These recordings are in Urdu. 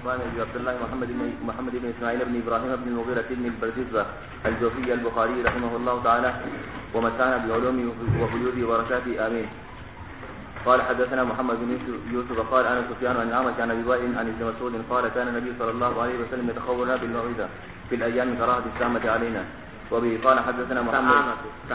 عثمان بن عبد الله محمد بن اسماعيل بن ابراهيم بن المغيرة بن البرزبة الجوفي البخاري رحمه الله تعالى ومتعنا بعلومه وفيوضه وبركاته آمين. قال حدثنا محمد بن يوسف قال انا سفيان عن الأعمش عن ابي وائل عن ابن مسعود قال كان النبي صلى الله عليه وسلم يتخولنا بالموعظة في الايام كراهة السامة علينا. وبه قال حدثنا محمد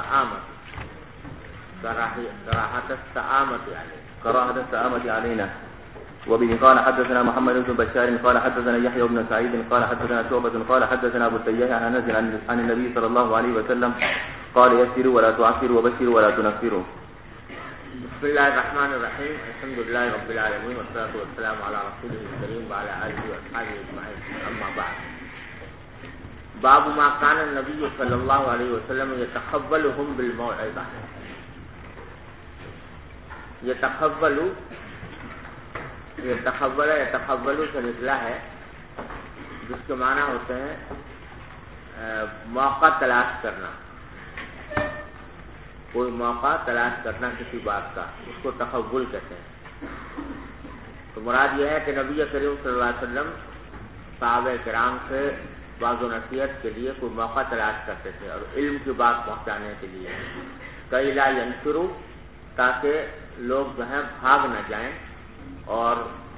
كراهة السامة علينا. وبه قال حدثنا محمد بن بشار قال حدثنا يحيى بن سعيد قال حدثنا شعبة قال حدثنا ابو التياح عن انس عن النبي صلى الله عليه وسلم قال يسروا ولا تعسروا وبشروا ولا تنفروا. بسم الله الرحمن الرحيم. الحمد لله رب العالمين والصلاة والسلام على رسوله الكريم وعلى آله وأصحابه أجمعين. أما بعد. باب ما كان النبي صلى الله عليه وسلم يتقبلهم بالموعظة. يتقبل سے نکلا ہے جس کے معنی ہوتے ہیں موقع تلاش کرنا. کوئی موقع تلاش کرنا کسی بات کا، اس کو تقبل کہتے ہیں. تو مراد یہ ہے کہ نبی کریم صلی اللہ علیہ وسلم صحابہ کرام سے بعض و نصیحت کے لیے کوئی موقع تلاش کرتے تھے اور علم کی بات پہنچانے کے لیے کئی لا ینفروا، تاکہ لوگ جو ہیں بھاگ نہ جائیں اور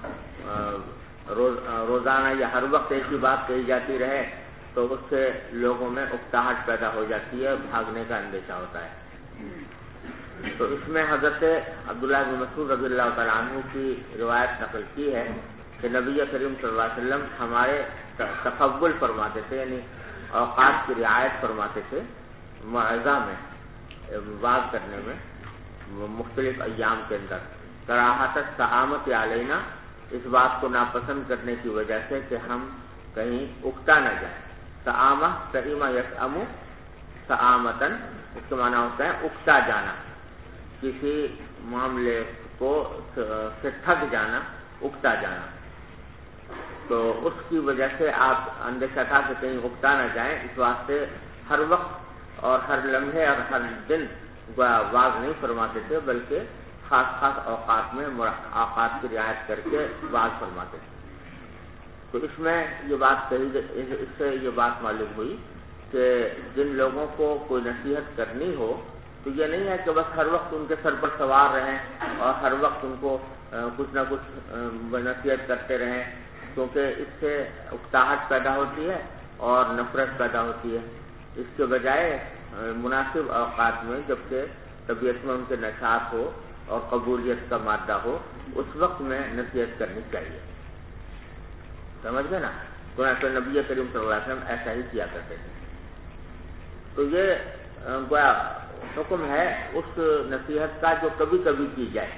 روزانہ یا ہر وقت ایک ہی بات کہی جاتی رہے تو اس سے لوگوں میں اکتاہٹ پیدا ہو جاتی ہے، بھاگنے کا اندیشہ ہوتا ہے. تو اس میں حضرت عبداللہ بن مسعود رضی اللہ تعالیٰ عنہ کی روایت نقل کی ہے کہ نبی کریم صلی اللہ علیہ وسلم ہمارے تقبل فرماتے تھے، یعنی اوقات کی رعایت فرماتے تھے موعظہ میں، واعظ کرنے میں مختلف ایام کے اندر. کراہت السآمۃ علینا، اس بات کو ناپسند کرنے کی وجہ سے کہ ہم کہیں اکتا نہ جائیں. سآمہ سئم یسأم سآمتن، اس کے معنی ہوتا ہے اکتا جانا، کسی معاملے کو سے تھک جانا، اکتا جانا. تو اس کی وجہ سے آپ اندیشہ تھا کہ کہیں اکتا نہ جائیں، اس واسطے ہر وقت اور ہر لمحے اور ہر دن واعظ نہیں فرماتے تھے، بلکہ خاص اوقات میں اوقات کی رعایت کر کے واعظ فرماتے تھے. تو اس میں یہ بات کہی، اس سے یہ بات معلوم ہوئی کہ جن لوگوں کو کوئی نصیحت کرنی ہو تو یہ نہیں ہے کہ بس ہر وقت ان کے سر پر سوار رہیں اور ہر وقت ان کو کچھ نہ کچھ نصیحت کرتے رہیں، کیونکہ اس سے اکتاہٹ پیدا ہوتی ہے اور نفرت پیدا ہوتی ہے. اس کے بجائے مناسب اوقات میں جبکہ طبیعت میں ان کے نشاط ہو اور قبولیت کا مادہ ہو، اس وقت میں نصیحت کرنی چاہیے. سمجھ گئے نا؟ تو نبی کریم صلی اللہ علیہ وسلم ایسا ہی کیا کرتے تھے. تو یہ حکم ہے اس نصیحت کا جو کبھی کبھی کی جائے.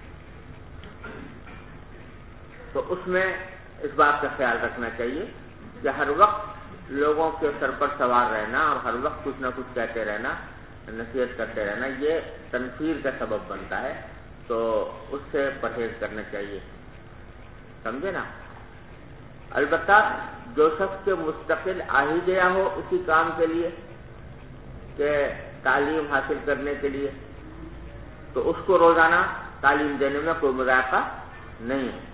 تو اس میں اس بات کا خیال رکھنا چاہیے کہ ہر وقت لوگوں کے سر پر سوار رہنا اور ہر وقت کچھ نہ کچھ کہتے رہنا، نصیحت کرتے رہنا، یہ تنفیر کا سبب بنتا ہے. تو اس سے پرہیز کرنا چاہیے. سمجھے نا؟ البتہ جو شخص کے مستقل آ ہی گیا ہو اسی کام کے لیے کہ تعلیم حاصل کرنے کے لیے، تو اس کو روزانہ تعلیم دینے میں کوئی مذائقہ نہیں ہے.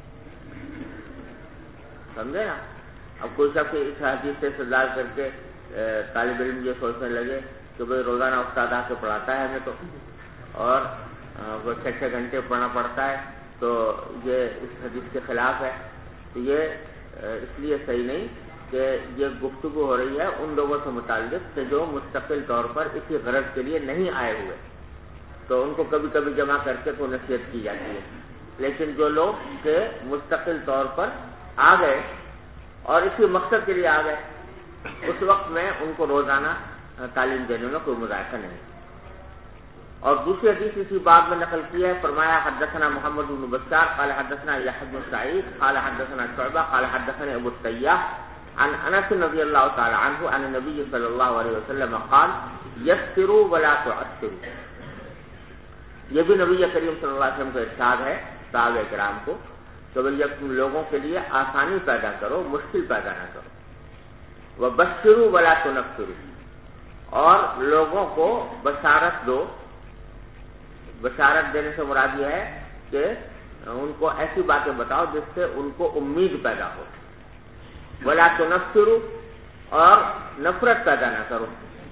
سمجھے نا؟ اب کوئی شخص اس حدیث سے استدلال کر کے طالب علم یہ سوچنے لگے کہ بھائی روزانہ استاد آ کے پڑھاتا ہے ہمیں تو، اور وہ 6 گھنٹے پڑھنا پڑتا ہے، تو یہ اس حدیث کے خلاف ہے. تو یہ اس لیے صحیح نہیں کہ یہ گفتگو ہو رہی ہے ان لوگوں سے متعلق کہ جو مستقل طور پر اسی غرض کے لیے نہیں آئے ہوئے، تو ان کو کبھی کبھی جمع کر کے تو نصیحت کی جاتی ہے. لیکن جو لوگ کہ مستقل طور پر آ گئے اور اسی مقصد کے لیے آ گئے، اس وقت میں ان کو روزانہ تعلیم دینے میں کوئی مذائقہ نہیں. اور دوسری حدیث اسی باب میں نقل کی ہے. فرمایا حدثنا محمد بن بشار قال حدثنا یحیی بن سعید قال حدثنا شعبہ قال حدثنا ابو التیاح عن انس رضی اللہ تعالی عنہ عن النبی صلی اللہ علیہ وسلم قال یسروا ولا تعسروا. یہ بھی نبی کریم صلی اللہ علیہ وسلم کا ارشاد ہے صحابہ کرام کو کہ تم لوگوں کے لیے آسانی پیدا کرو، مشکل پیدا نہ کرو. وبشروا ولا تنفروا، اور لوگوں کو بشارت دو. بشارت دینے سے مراد یہ ہے کہ ان کو ایسی باتیں بتاؤ جس سے ان کو امید پیدا ہو. ولا تنفروا، اور نفرت پیدا نہ کرو.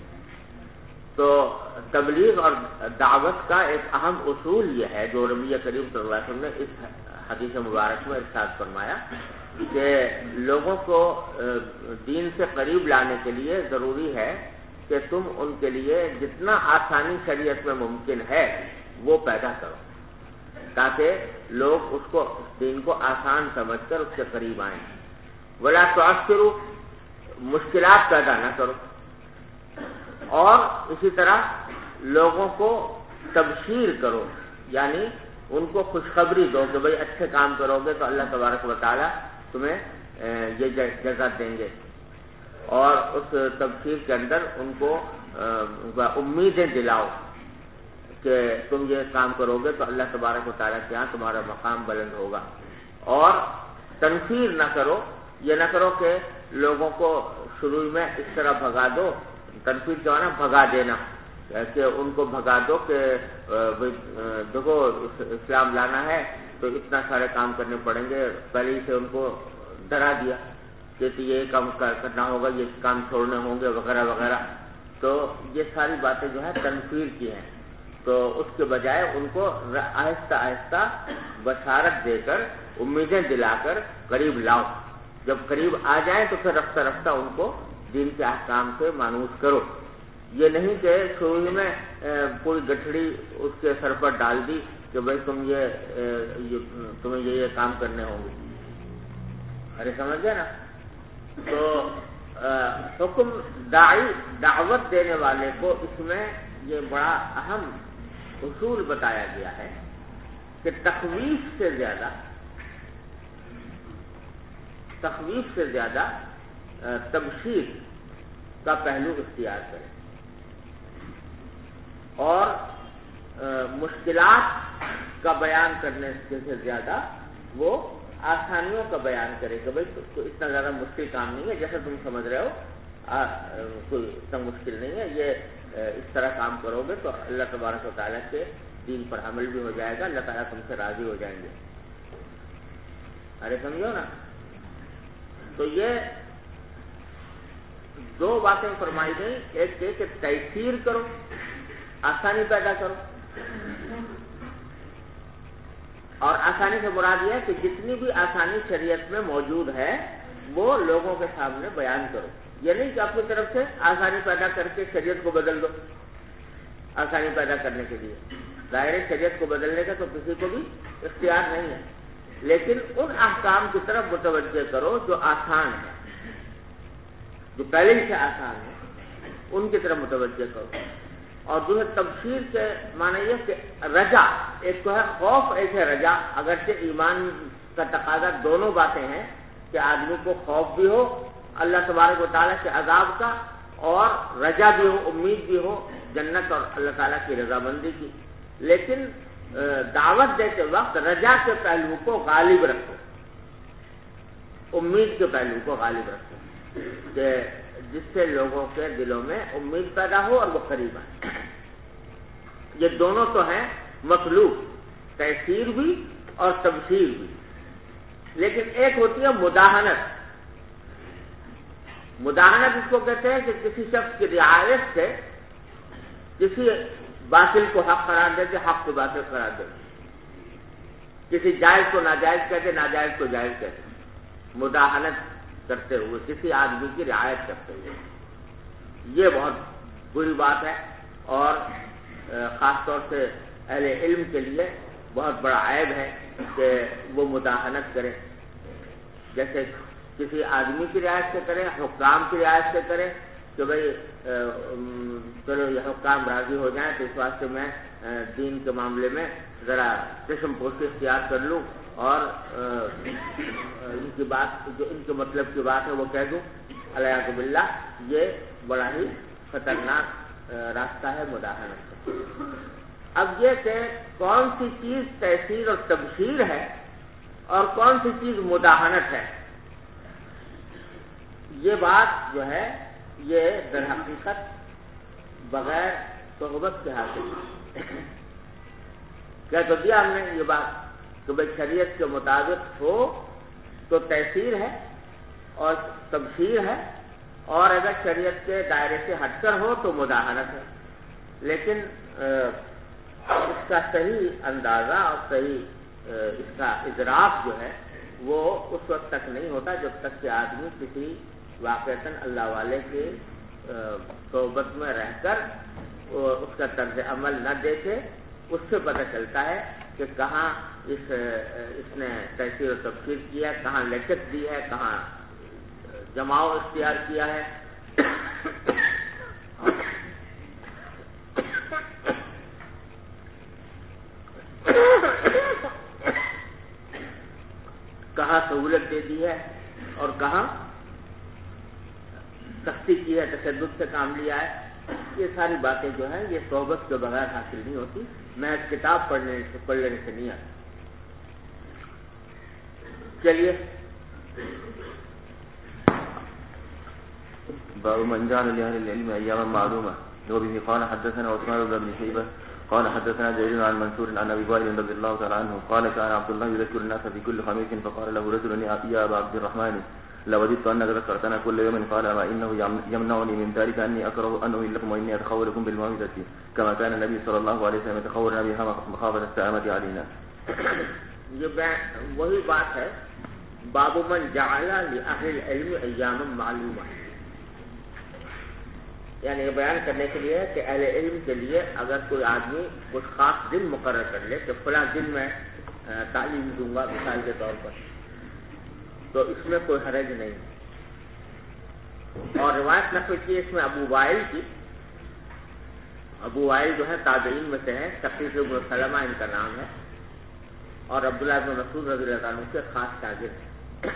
تو تبلیغ اور دعوت کا ایک اہم اصول یہ ہے جو نبی کریم صلی اللہ علیہ وسلم نے اس حدیث مبارک میں ارشاد فرمایا کہ لوگوں کو دین سے قریب لانے کے لیے ضروری ہے کہ تم ان کے لیے جتنا آسانی شریعت میں ممکن ہے وہ پیدا کرو، تاکہ لوگ اس کو دین کو آسان سمجھ کر اس کے قریب آئیں. ولا تعسروا، مشکلات پیدا نہ کرو. اور اسی طرح لوگوں کو تبشیر کرو، یعنی ان کو خوشخبری دو کہ بھئی اچھے کام کرو گے تو اللہ تبارک و تعالی تمہیں یہ جزا دیں گے. اور اس تبشیر کے اندر ان کو امیدیں دلاؤ کہ تم یہ کام کرو گے تو اللہ تبارک و تعالیٰ کے یہاں تمہارا مقام بلند ہوگا. اور تنفیر نہ کرو، یہ نہ کرو کہ لوگوں کو شروع میں اس طرح بھگا دو. تنفیر جو ہے نا بھگا دینا، کہ ان کو بھگا دو کہ دیکھو اسلام لانا ہے تو اتنا سارے کام کرنے پڑیں گے. پہلے ہی سے ان کو ڈرا دیا کہ یہ کام کرنا ہوگا، یہ کام چھوڑنے ہوں گے وغیرہ وغیرہ. تو یہ ساری باتیں جو ہے تنفیر کی ہیں. تو اس کے بجائے ان کو آہستہ آہستہ بشارت دے کر، امیدیں دلا کر قریب لاؤ. جب قریب آ جائیں تو پھر رفتہ رفتہ ان کو دین کے احکام سے مانوس کرو. یہ نہیں کہ شروع میں پوری گٹھڑی اس کے سر پر ڈال دی کہ بھائی تمہیں یہ کام کرنے ہوں گے. ارے سمجھ گئے نا؟ تو حکم دعوت دینے والے کو اس میں یہ بڑا اہم اصول بتایا گیا ہے کہ تخویف سے زیادہ تبشیر کا پہلو اختیار کرے، اور مشکلات کا بیان کرنے سے زیادہ وہ آسانیوں کا بیان کرے کہ بھائی اتنا زیادہ مشکل کام نہیں ہے، جیسا تم سمجھ رہے ہو کوئی اتنا مشکل نہیں ہے. یہ اس طرح کام کرو گے تو اللہ تبارک و تعالیٰ کے دین پر عمل بھی ہو جائے گا، اللہ تعالیٰ تم سے راضی ہو جائیں گے. ارے سمجھو نا؟ تو یہ دو باتیں فرمائی گئی. ایک کہ تیسیر کرو، آسانی پیدا کرو. اور آسانی سے مراد یہ ہے کہ جتنی بھی آسانی شریعت میں موجود ہے وہ لوگوں کے سامنے بیان کرو. یہ نہیں کہ اپنی طرف سے آسانی پیدا کر کے شریعت کو بدل دو. آسانی پیدا کرنے کے لیے ظاہر شریعت کو بدلنے کا تو کسی کو بھی اختیار نہیں ہے، لیکن ان احکام کی طرف متوجہ کرو جو آسان ہے، جو پہلے ہی سے آسان ہے، ان کی طرف متوجہ کرو. اور دوسرے تبشیر کے معنی یہ کہ رجا، ایک تو ہے خوف، ایک ہے رجا. اگرچہ ایمان کا تقاضا دونوں باتیں ہیں کہ آدمی کو خوف بھی ہو اللہ تبارک و تعالیٰ کے عذاب کا، اور رجا بھی ہو، امید بھی ہو جنت اور اللہ تعالیٰ کی رضامندی کی. لیکن دعوت دیتے وقت رجا کے پہلو کو غالب رکھو، امید کے پہلو کو غالب رکھو، کہ جس سے لوگوں کے دلوں میں امید پیدا ہو اور وہ قریب آئے. یہ دونوں تو ہیں مطلوب، تیسیر بھی اور تبشیر بھی. لیکن ایک ہوتی ہے مداہنت. مداہنت اس کو کہتے ہیں کہ کسی شخص کی رعایت سے کسی باطل کو حق قرار دے کے حق کو باطل قرار دے، کسی جائز کو ناجائز کہتے، ناجائز کو جائز کہتے. مداہنت کرتے ہوئے، کسی آدمی کی رعایت کرتے ہوئے، یہ بہت بری بات ہے، اور خاص طور سے اہل علم کے لیے بہت بڑا عیب ہے کہ وہ مداہنت کرے. جیسے کسی آدمی کی رعایت سے کرے، حکام کی رعایت سے کرے کہ بھئی چلو یہ حکام راضی ہو جائیں تو اس واسطے میں دین کے معاملے میں ذرا چشم پوشی اختیار کر لوں اور ان کی بات، جو ان کے مطلب کی بات ہے وہ کہہ دوں. علیہ باللہ، یہ بڑا ہی خطرناک راستہ ہے مداہنت کا. اب یہ کہ کون سی چیز تیسیر اور تبشیر ہے اور کون سی چیز مداہنت ہے، یہ بات جو ہے یہ در حقیقت بغیر صحبت کے حاصل کیا تو دیا ہم نے یہ بات کہ بھائی شریعت کے مطابق ہو تو تیسیر ہے اور تبشیر ہے، اور اگر شریعت کے دائرے سے ہٹ کر ہو تو مداہنت ہے. لیکن اس کا صحیح اندازہ اور صحیح اس کا ادراک جو ہے وہ اس وقت تک نہیں ہوتا جب تک کہ آدمی کسی واقعتاً اللہ والے کے صحبت میں رہ کر اس کا طرز عمل نہ دیکھے. اس سے پتہ چلتا ہے کہ کہاں اس نے تیسیر و تبشیر کیا ہے، کہاں لچک دی ہے، کہاں جماؤ اختیار کیا ہے. کہاں سہولت دے دی ہے اور کہاں سختی کی ہے، تشدد سے کام لیا ہے. یہ ساری باتیں جو ہیں یہ صحبت کے بغیر حاصل نہیں ہوتی، محض کتاب پڑھ لینے سے نہیں آتی. چلیے باب من جعل لأهل العلم أياما معلومة. وبه قال حدثنا عثمان بن شيبة قال حدثنا جرير عن منصور عن أبي وائل رضي الله تعالى عنه قال كان عبد الله يذكر الناس في كل خميس فقال له رجل يا أبا عبد الرحمن لوددت أنك ذكرتنا كل يوم قال ما إنه يمنعني من ذلك أني أكره أن أهل لكم وإني أتخولكم بالموعظة كما كان النبي صلى الله عليه وسلم يتخولنا بها مخافة السآمة علينا. یہ وہی بات ہے باب من جعل لأهل العلم أياما معلومة، یعنی یہ بیان کرنے کے لیے کہ اہل علم کے لیے اگر کوئی آدمی کچھ خاص دن مقرر کر لے کہ فلاں دن میں تعلیم دوں گا مثال کے طور پر، تو اس میں کوئی حرج نہیں. اور روایت نقل کی اس میں ابو وائل کی. ابو وائل جو ہے تابعین میں سے ہیں، شقیق بن سلمہ ان کا نام ہے، اور عبداللہ بن مسعود رضی اللہ عنہ کے خاص شاگرد ہیں.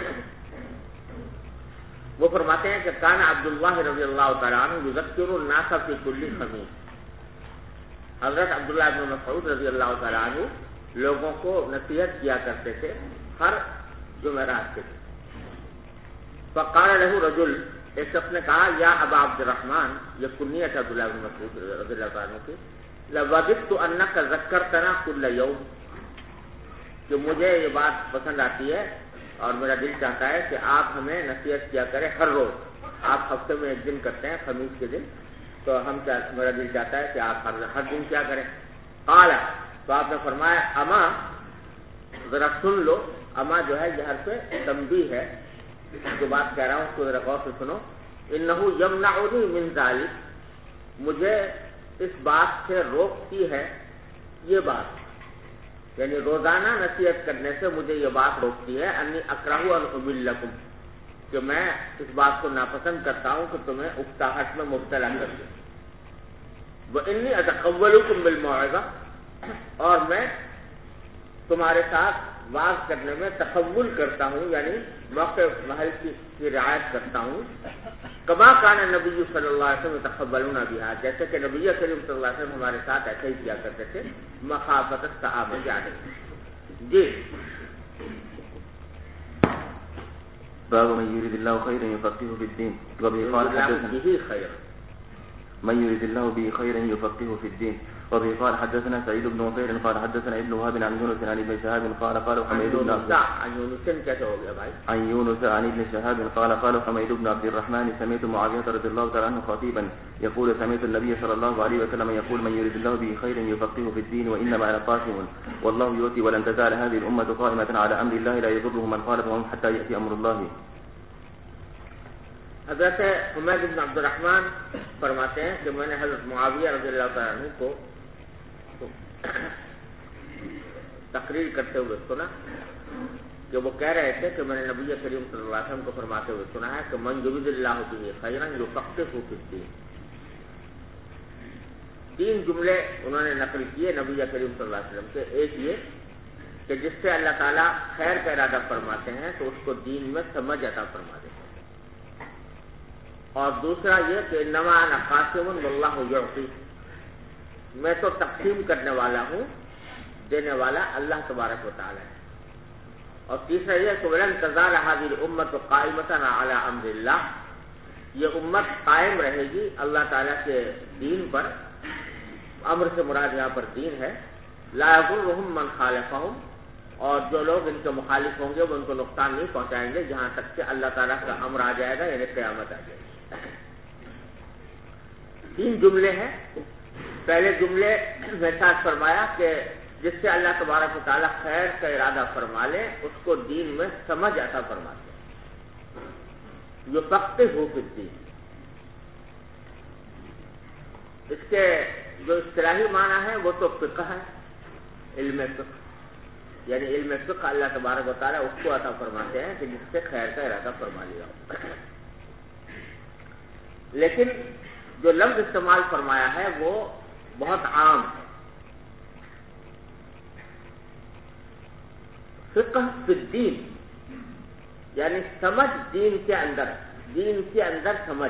وہ فرماتے ہیں کہ کان عبداللہ رضی اللہ تعالیٰ عنہ یذکر الناس فی کل خمیس. حضرت عبداللہ بن مسعود رضی اللہ تعالیٰ عنہ لوگوں کو نصیحت کیا کرتے تھے ہر جمعرات کے دن. فقال له رجل، ایک شخص نے کہا یا ابا عبد الرحمن، یہ کنیت عبداللہ بن مسعود رضی اللہ تعالیٰ عنہ کی، لوددت انک ذکرتنا کل یوم، کہ مجھے یہ بات پسند آتی ہے اور میرا دل چاہتا ہے کہ آپ ہمیں نصیحت کیا کریں ہر روز. آپ ہفتے میں ایک دن کرتے ہیں خمیس کے دن، تو میرا دل چاہتا ہے کہ آپ ہر دن کیا کریں. قال، تو آپ نے فرمایا اما، ذرا سن لو. اما جو ہے یہ حرف تنبیہ ہے، جو بات کہہ رہا ہوں اس کو ذرا غور سے سنو. انہ یمنعنی من ذلک، مجھے اس بات سے روکتی ہے یہ بات، یعنی روزانہ نصیحت کرنے سے مجھے یہ بات روکتی ہے انی اکرہ ان احل لکم، کہ میں اس بات کو ناپسند کرتا ہوں کہ تمہیں اکتاہٹ میں مبتلا کر دوں. وانی اتقولکم بالموعظہ، اور میں تمہارے ساتھ واعظ کرنے میں تقول کرتا ہوں، یعنی موقع محل کی رعایت کرتا ہوں. کما کان نبی صلی اللہ علیہ وسلم یتقبلون بها، جیسے کہ نبی کریم صلی اللہ علیہ وسلم ہمارے ساتھ ایسے ہی کیا کرتے تھے مخافت السآمۃ علیہ. جی باب من يريد الله خيرا يفقهه في الدين. وبه قال حدثنا من يريد الله به خيرا يفقهه في الدين. وبه قال حدثنا سعيد بن وفير قال حدثنا ابن وهب عن يونس عن ابن شهاب قال حميد بن عن يونس عن ابن شهاب قال حميد بن عبد الرحمن سمعت معاوية رضي الله تعالى عنه خطيبا يقول سمعت النبي صلى الله عليه وسلم يقول من يريد الله به خيرا يفقهه في الدين وإنما أنا قاسم والله يؤتي ولن تزال هذه الأمة قائمة على أمر الله لا يضرهم من خالفهم حتى يأتي أمر الله. حضرت حمید بن عبد الرحمن فرماتے ہیں کہ میں نے حضرت معاویہ رضی اللہ تعالیٰ عنہ کو تقریر کرتے ہوئے سنا کہ وہ کہہ رہے تھے کہ میں نے نبی کریم صلی اللہ علیہ وسلم کو فرماتے ہوئے سنا ہے کہ من یرید اللہ بہ خیرا یفقہہ فی الدین. 3 جملے انہوں نے نقل کیے نبی کریم صلی اللہ علیہ وسلم کے. ایک یہ کہ جس سے اللہ تعالیٰ خیر کا ارادہ فرماتے ہیں تو اس کو دین میں سمجھ عطا فرما دیتے ہیں. اور دوسرا یہ کہ انما انا قاسم واللہ یعطی، میں تو تقسیم کرنے والا ہوں، دینے والا اللہ تبارک و تعالی ہے. اور تیسرا یہ کہ ولن تزال هذه الامة قائمة على امر اللہ، یہ امت قائم رہے گی اللہ تعالیٰ کے دین پر. امر سے مراد یہاں پر دین ہے. لا يضرهم من خالفهم، اور جو لوگ ان کے مخالف ہوں گے وہ ان کو نقصان نہیں پہنچائیں گے جہاں تک کہ اللہ تعالیٰ کا امر آ جائے گا، یعنی قیامت آ جائے گی۔ 3 جملے ہیں۔ پہلے جملے میں ساتھ فرمایا کہ جس سے اللہ تبارک و تعالیٰ خیر کا ارادہ فرما لے اس کو دین میں سمجھ عطا فرماتے ہیں، جو فقہ ہو فی الدین۔ اس کے جو اصطلاحی معنی ہے وہ تو فقہ ہے، علم فقہ، یعنی علم فقہ اللہ تبارک و تعالیٰ اس کو عطا فرماتے ہیں کہ جس سے خیر کا ارادہ فرما لیا ہو۔ لیکن جو لفظ استعمال فرمایا ہے وہ بہت عام ہے۔ فقہ فی الدین یعنی سمجھ دین کے اندر، دین کے اندر سمجھ،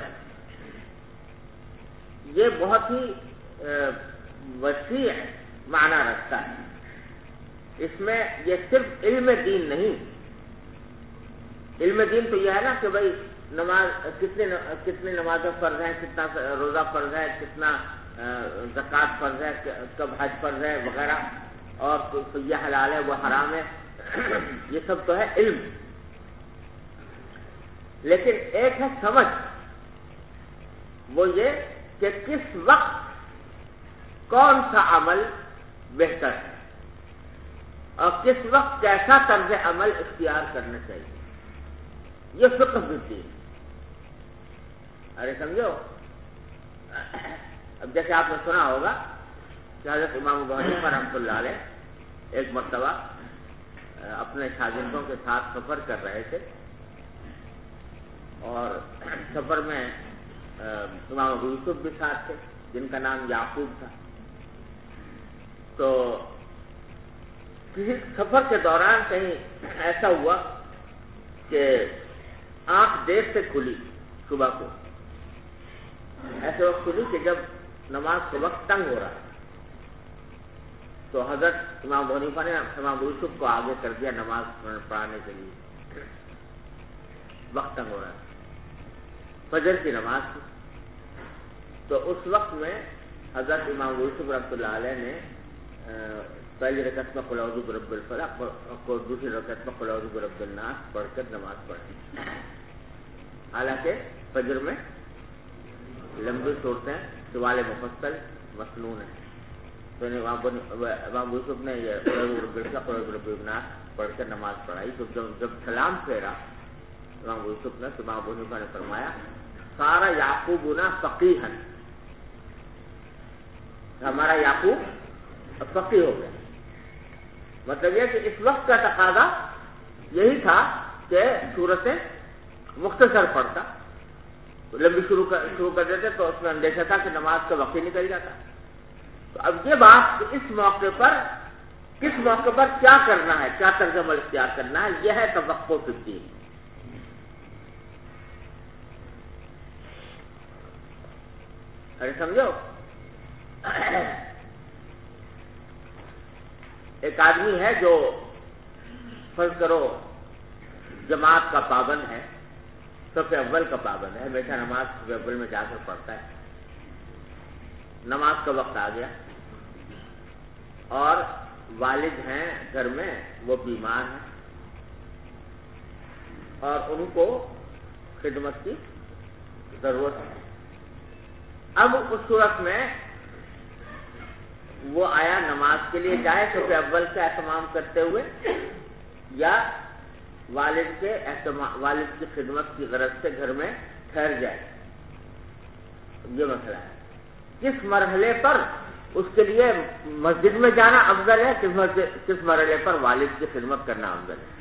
یہ بہت ہی وسیع معنی رکھتا ہے۔ اس میں یہ صرف علم دین نہیں، علم دین تو یہ ہے نا کہ بھائی نماز کتنی نمازیں فرض ہیں، کتنا روزہ فرض ہے، کتنا زکوٰۃ فرض ہے، کب حج فرض ہے وغیرہ، اور تو یہ حلال ہے وہ حرام ہے، یہ سب تو ہے علم۔ لیکن ایک ہے سمجھ، وہ یہ کہ کس وقت کون سا عمل بہتر ہے اور کس وقت کیسا طرز عمل اختیار کرنا چاہیے، یہ فقہ الدین۔ ارے سمجھو، اب جیسے آپ نے سنا ہوگا کہ حضرت امام ابو حنیفہ رحمۃ اللہ علیہ ایک مرتبہ اپنے شاگردوں کے ساتھ سفر کر رہے تھے، اور سفر میں امام ابو یوسف بھی ساتھ تھے جن کا نام یعقوب تھا۔ تو کسی سفر کے دوران کہیں ایسا ہوا کہ آنکھ دیر سے کھلی، صبح کو ایسے وقت کھلی کہ جب نماز کے وقت تنگ ہو رہا، تو حضرت امام ابو حنیفہ نے امام ابو یوسف کو آگے کر دیا نماز پڑھانے کے لیے، وقت تنگ ہو رہا ہے، فجر کی نماز تھی۔ تو اس وقت میں حضرت امام ابو یوسف رحمۃ اللہ علیہ نے پہلی رکعت میں قل اعوذ برب الفلق اور دوسری رکعت میں قل اعوذ برب الناس پڑھ کر نماز پڑھی، حالانکہ فجر میں لمبی صورتیں سوال مفصل مسنون ہیں۔ تو امام یوسف نے یہ قل اعوذ برب الفلق قل اعوذ برب الناس پڑھ کر نماز پڑھائی۔ تو جب سلام پھیرا امام یوسف نے تو امام ابو حنیفہ نے فرمایا سارا یعقوبنا فقیہا، ہمارا یعقوب فقیہ ہو گیا۔ مطلب یہ کہ اس وقت کا تقاضا یہی تھا کہ صورتیں مختصر پڑھتا، لمبی شروع کر دیتے تو اس میں اندیشہ تھا کہ نماز کا وقت ہی نکل جاتا۔ تو اب یہ بات کہ اس موقع پر کس موقع پر کیا کرنا ہے، کیا طرز عمل اختیار کرنا ہے، یہ ہے توقع فی الدین۔ ارے سمجھو، ایک آدمی ہے جو فرض کرو جماعت کا پابند ہے، صف اول کا پابند ہے، ہمیشہ نماز صف اول میں جا کر پڑھتا ہے، نماز کا وقت آ گیا اور والد ہیں گھر میں، وہ بیمار ہیں اور ان کو خدمت کی ضرورت ہے۔ اب اس صورت میں وہ آیا نماز کے لیے جائے صف اول کا اہتمام کرتے ہوئے، یا والد کی خدمت کی غرض سے گھر میں ٹھہر جائے، یہ مسئلہ ہے۔ کس مرحلے پر اس کے لیے مسجد میں جانا افضل ہے، کس مرحلے پر والد کی خدمت کرنا افضل ہے،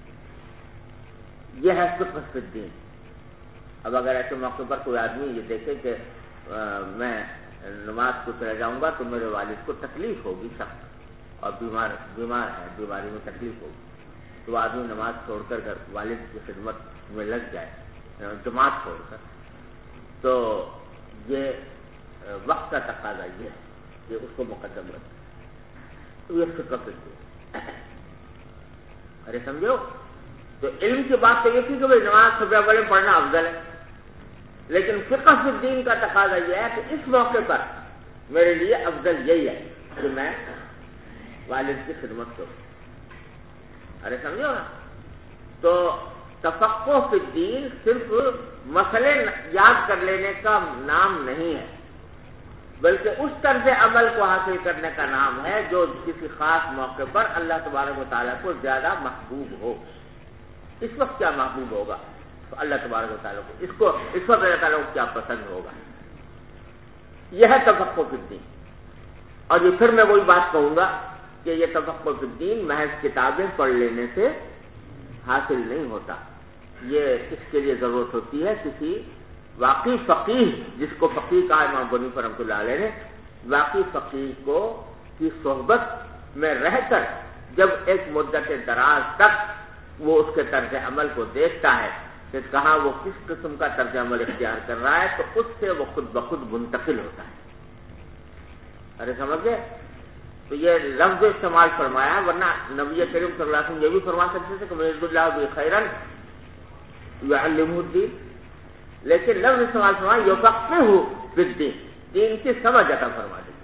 یہ ہے فقہ فی الدین۔ اب اگر ایسے موقع پر کوئی آدمی یہ دیکھے کہ میں نماز کو چلا جاؤں گا تو میرے والد کو تکلیف ہوگی سخت، اور بیمار ہے، بیماری میں تکلیف ہوگی، تو آدمی نماز چھوڑ کر والد کی خدمت میں لگ جائے جماعت چھوڑ کر، تو یہ وقت کا تقاضا یہ ہے کہ اس کو مقدم رکھے، یہ فقہ فی الدین۔ ارے سمجھو، تو علم کی بات تو یہ تھی کہ بھائی نماز صف اول میں پڑھنا افضل ہے، لیکن فقہ فی الدین کا تقاضا یہ ہے کہ اس موقع پر میرے لیے افضل یہی ہے کہ میں والد کی خدمت کروں۔ ارے سمجھو نا؟ تو تفقہ فی الدین صرف مسئلے یاد کر لینے کا نام نہیں ہے، بلکہ اس طرز عمل کو حاصل کرنے کا نام ہے جو کسی خاص موقع پر اللہ تبارک و تعالیٰ کو زیادہ محبوب ہو۔ اس وقت کیا محبوب ہوگا؟ تو اللہ تبارک و تعالیٰ کو اس وقت اللہ تعالیٰ کو کیا پسند ہوگا، یہ ہے تفقہ فی الدین۔ اور یہ پھر میں وہی بات کہوں گا کہ یہ تفقہ فی الدین محض کتابیں پڑھ لینے سے حاصل نہیں ہوتا، یہ اس کے لیے ضرورت ہوتی ہے کسی واقعی فقیہ، جس کو فقیہ کہا امام بنی رحمۃ اللہ علیہ نے، واقعی فقیہ کو کی صحبت میں رہ کر جب ایک مدت دراز تک وہ اس کے طرز عمل کو دیکھتا ہے کہ کہاں وہ کس قسم کا طرز عمل اختیار کر رہا ہے، تو اس سے وہ خود بخود منتقل ہوتا ہے۔ ارے سمجھ گئے؟ تو یہ لفظ استعمال فرمایا، ورنہ نبی کریم صلی اللہ علیہ وسلم یہ بھی فرما سکتے تھے کہ یرید اللہ بہ خیرا یعلمہ الدین، لیکن لفظ استعمال فرمایا یفقہہ فی الدین، دین کی سمجھ عطا فرما دی۔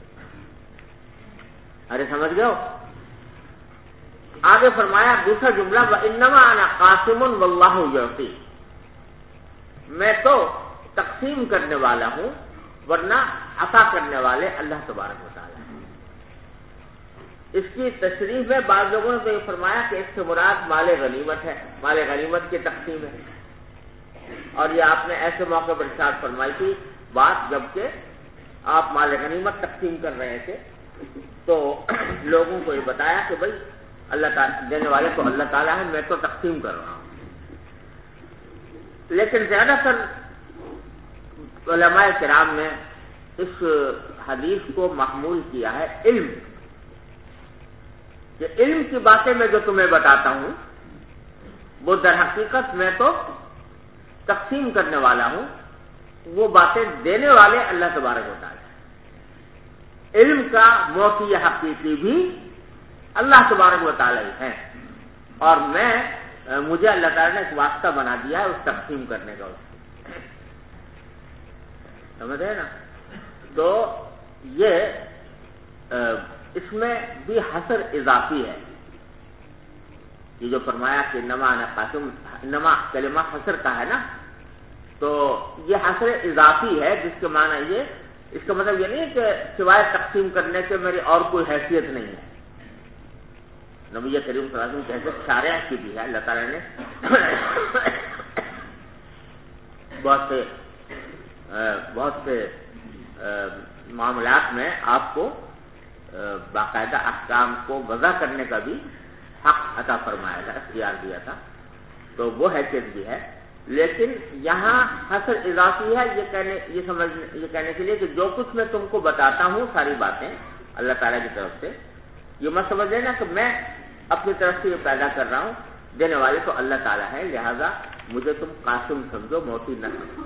ارے سمجھ گئے ہو؟ آگے فرمایا دوسرا جملہ وَإِنَّمَا أَنَا قَاسِمٌ وَاللَّهُ يُعْطِي، میں تو تقسیم کرنے والا ہوں ورنہ عطا کرنے والے اللہ تبارک و تعالیٰ ہے۔ اس کی تشریح میں بعض لوگوں نے تو یہ فرمایا کہ اس سے مراد مال غنیمت ہے، مال غنیمت کی تقسیم ہے، اور یہ آپ نے ایسے موقع پر ارشاد فرمائی تھی بات جبکہ آپ مال غنیمت تقسیم کر رہے تھے، تو لوگوں کو یہ بتایا کہ بھائی اللہ تعالیٰ دینے والے تو اللہ تعالیٰ ہے، میں تو تقسیم کر رہا ہوں۔ لیکن زیادہ تر علماء کرام نے اس حدیث کو محمول کیا ہے علم، کہ علم کی باتیں میں جو تمہیں بتاتا ہوں وہ در حقیقت میں تو تقسیم کرنے والا ہوں، وہ باتیں دینے والے اللہ تبارک و تعالیٰ ہے۔ علم کا موقع حقیقی بھی اللہ تبارک و تعالیٰ ہے، اور مجھے اللہ تعالیٰ نے ایک واسطہ بنا دیا ہے اس تقسیم کرنے کا، سمجھے نا؟ تو یہ اس میں بھی حصر اضافی ہے، یہ جو فرمایا کہ انما انا قاسم، انما کلمہ حصر کا ہے نا، تو یہ حصر اضافی ہے، جس کے معنی یہ، اس کا مطلب یہ نہیں کہ سوائے تقسیم کرنے کے میری اور کوئی حیثیت نہیں ہے۔ نبی کریم صلی اللہ علیہ وسلم کی حیثیت شارع کی بھی ہے، اللہ تعالیٰ نے بہت سے معاملات میں آپ کو باقاعدہ احکام کو وضع کرنے کا بھی حق عطا فرمایا تھا، اختیار دیا تھا، تو وہ حیثیت بھی ہے۔ لیکن یہاں حصر اضافی ہے، یہ کہنے کے لیے کہ جو کچھ میں تم کو بتاتا ہوں ساری باتیں اللہ تعالیٰ کی طرف سے، یہ مت سمجھ لینا کہ میں اپنی طرف سے یہ پیدا کر رہا ہوں، دینے والے تو اللہ تعالیٰ ہے، لہذا مجھے تم قاسم سمجھو، موتی نہ سمجھو۔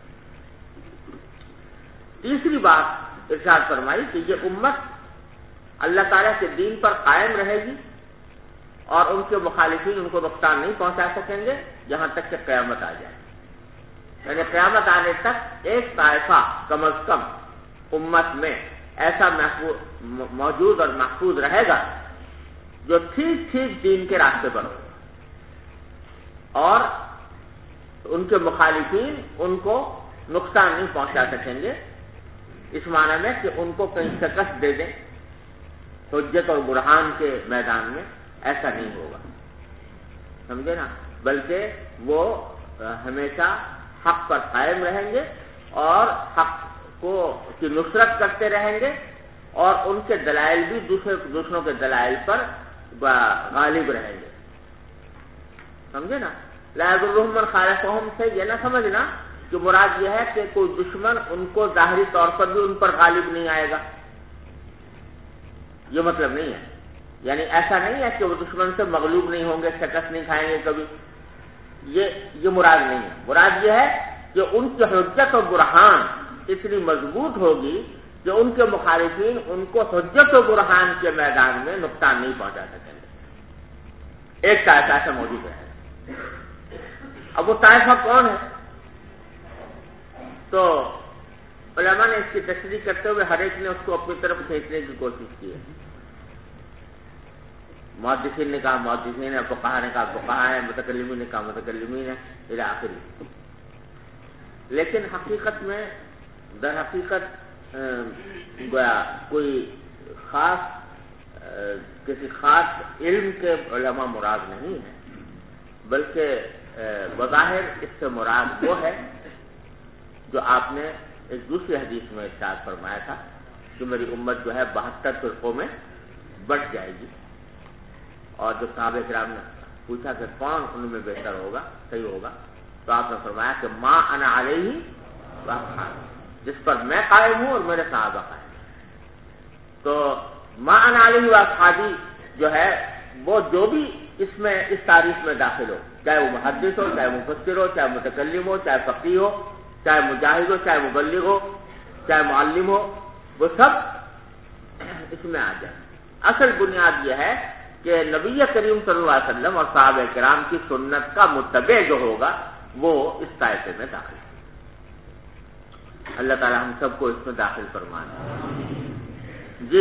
تیسری بات ارشاد فرمائی کہ یہ امت اللہ تعالیٰ کے دین پر قائم رہے گی اور ان کے مخالفین ان کو نقصان نہیں پہنچا سکیں گے یہاں تک کہ قیامت آ جائے، یعنی قیامت آنے تک ایک طائفہ کم از کم امت میں ایسا موجود اور محفوظ رہے گا جو ٹھیک ٹھیک دین کے راستے پر ہو، اور ان کے مخالفین ان کو نقصان نہیں پہنچا سکیں گے، اس معنی میں کہ ان کو کہیں شکست دے دیں حجت اور برہان کے میدان میں، ایسا نہیں ہوگا، سمجھے نا؟ بلکہ وہ ہمیشہ حق پر قائم رہیں گے اور حق کی نصرت کرتے رہیں گے، اور ان کے دلائل بھی دوسروں کے دلائل پر غالب رہیں گے، سمجھے نا؟ لا یضرهم من خالفهم سے یہ نہ سمجھنا کہ مراد یہ ہے کہ کوئی دشمن ان کو ظاہری طور پر بھی ان پر غالب نہیں آئے گا، یہ مطلب نہیں ہے، یعنی ایسا نہیں ہے کہ وہ دشمن سے مغلوب نہیں ہوں گے، شکست نہیں کھائیں گے کبھی، یہ مراد نہیں ہے۔ مراد یہ ہے کہ ان کی حجت و برہان اتنی مضبوط ہوگی کہ ان کے مخالفین ان کو حجت و برہان کے میدان میں نقصان نہیں پہنچا سکیں گے، ایک طائفہ ایسا موجود ہے۔ اب وہ طائفہ کون ہے؟ تو علماء نے اس کی تشریح کرتے ہوئے ہر ایک نے اس کو اپنی طرف کھینچنے کی کوشش کی ہے۔ محدثین نے کہا محدثین ہے، فقہا نے کہا فقہا ہے، متکلمین نے کہا متکلمین ہے الی آخری. لیکن حقیقت میں در حقیقت گویا کوئی خاص کسی خاص علم کے علماء مراد نہیں ہے، بلکہ بظاہر اس سے مراد وہ ہے جو آپ نے ایک دوسری حدیث میں ارشاد فرمایا تھا کہ میری امت جو ہے 72 فرقوں میں بٹ جائے گی. اور جو صحابہ کرام نے پوچھا کہ کون ان میں بہتر ہوگا، صحیح ہوگا، تو آپ نے فرمایا کہ ما انا علیہ واصحابی، جس پر میں قائم ہوں اور میرے صحابہ قائم ہیں. تو ما انا علیہ واصحابی جو ہے وہ جو بھی اس میں اس تعریف میں داخل ہو، چاہے وہ محدث ہو، چاہے مفسر ہو، چاہے متکلم ہو، چاہے فقیہ ہو، چاہے مجاہد ہو، چاہے مبلغ ہو، چاہے معلم ہو، وہ سب اس میں آ جائے. اصل بنیاد یہ ہے کہ نبی کریم صلی اللہ علیہ وسلم اور صحابہ کرام کی سنت کا متبع جو ہوگا وہ اس طائفے میں داخل ہے. اللہ تعالی ہم سب کو اس میں داخل فرمائے. جی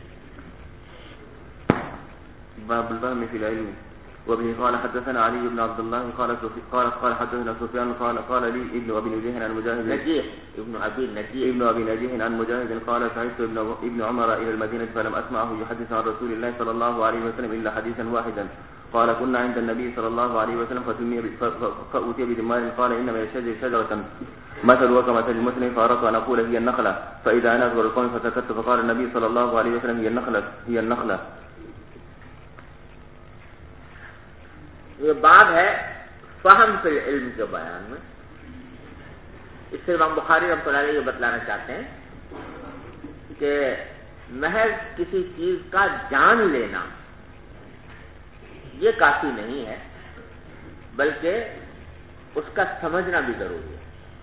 باب الفهم في العلم. وبه قال حدثنا علي بن عبد الله قال حدثنا سفيان قال لي ابن ابي نجيح عن مجاهد ابن ابي نجيح عن مجاهد قال سمعت ابن عمر الى المدينه فلم اسمعه يحدث عن رسول الله صلى الله عليه وسلم الا حديثا واحدا. قال كنا عند النبي صلى الله عليه وسلم فأتي بثمار قال انما يشجر شجره مثل وكمثل المسلم فاردت ان اقول هي النخله فاذا انا اكبر القوم فسكت فقال النبي صلى الله عليه وسلم هي النخله. یہ باب ہے فہم فی العلم کے بیان میں. اس سے امام بخاری رحمۃ اللہ علیہ یہ بتلانا چاہتے ہیں کہ محض کسی چیز کا جان لینا یہ کافی نہیں ہے، بلکہ اس کا سمجھنا بھی ضروری ہے.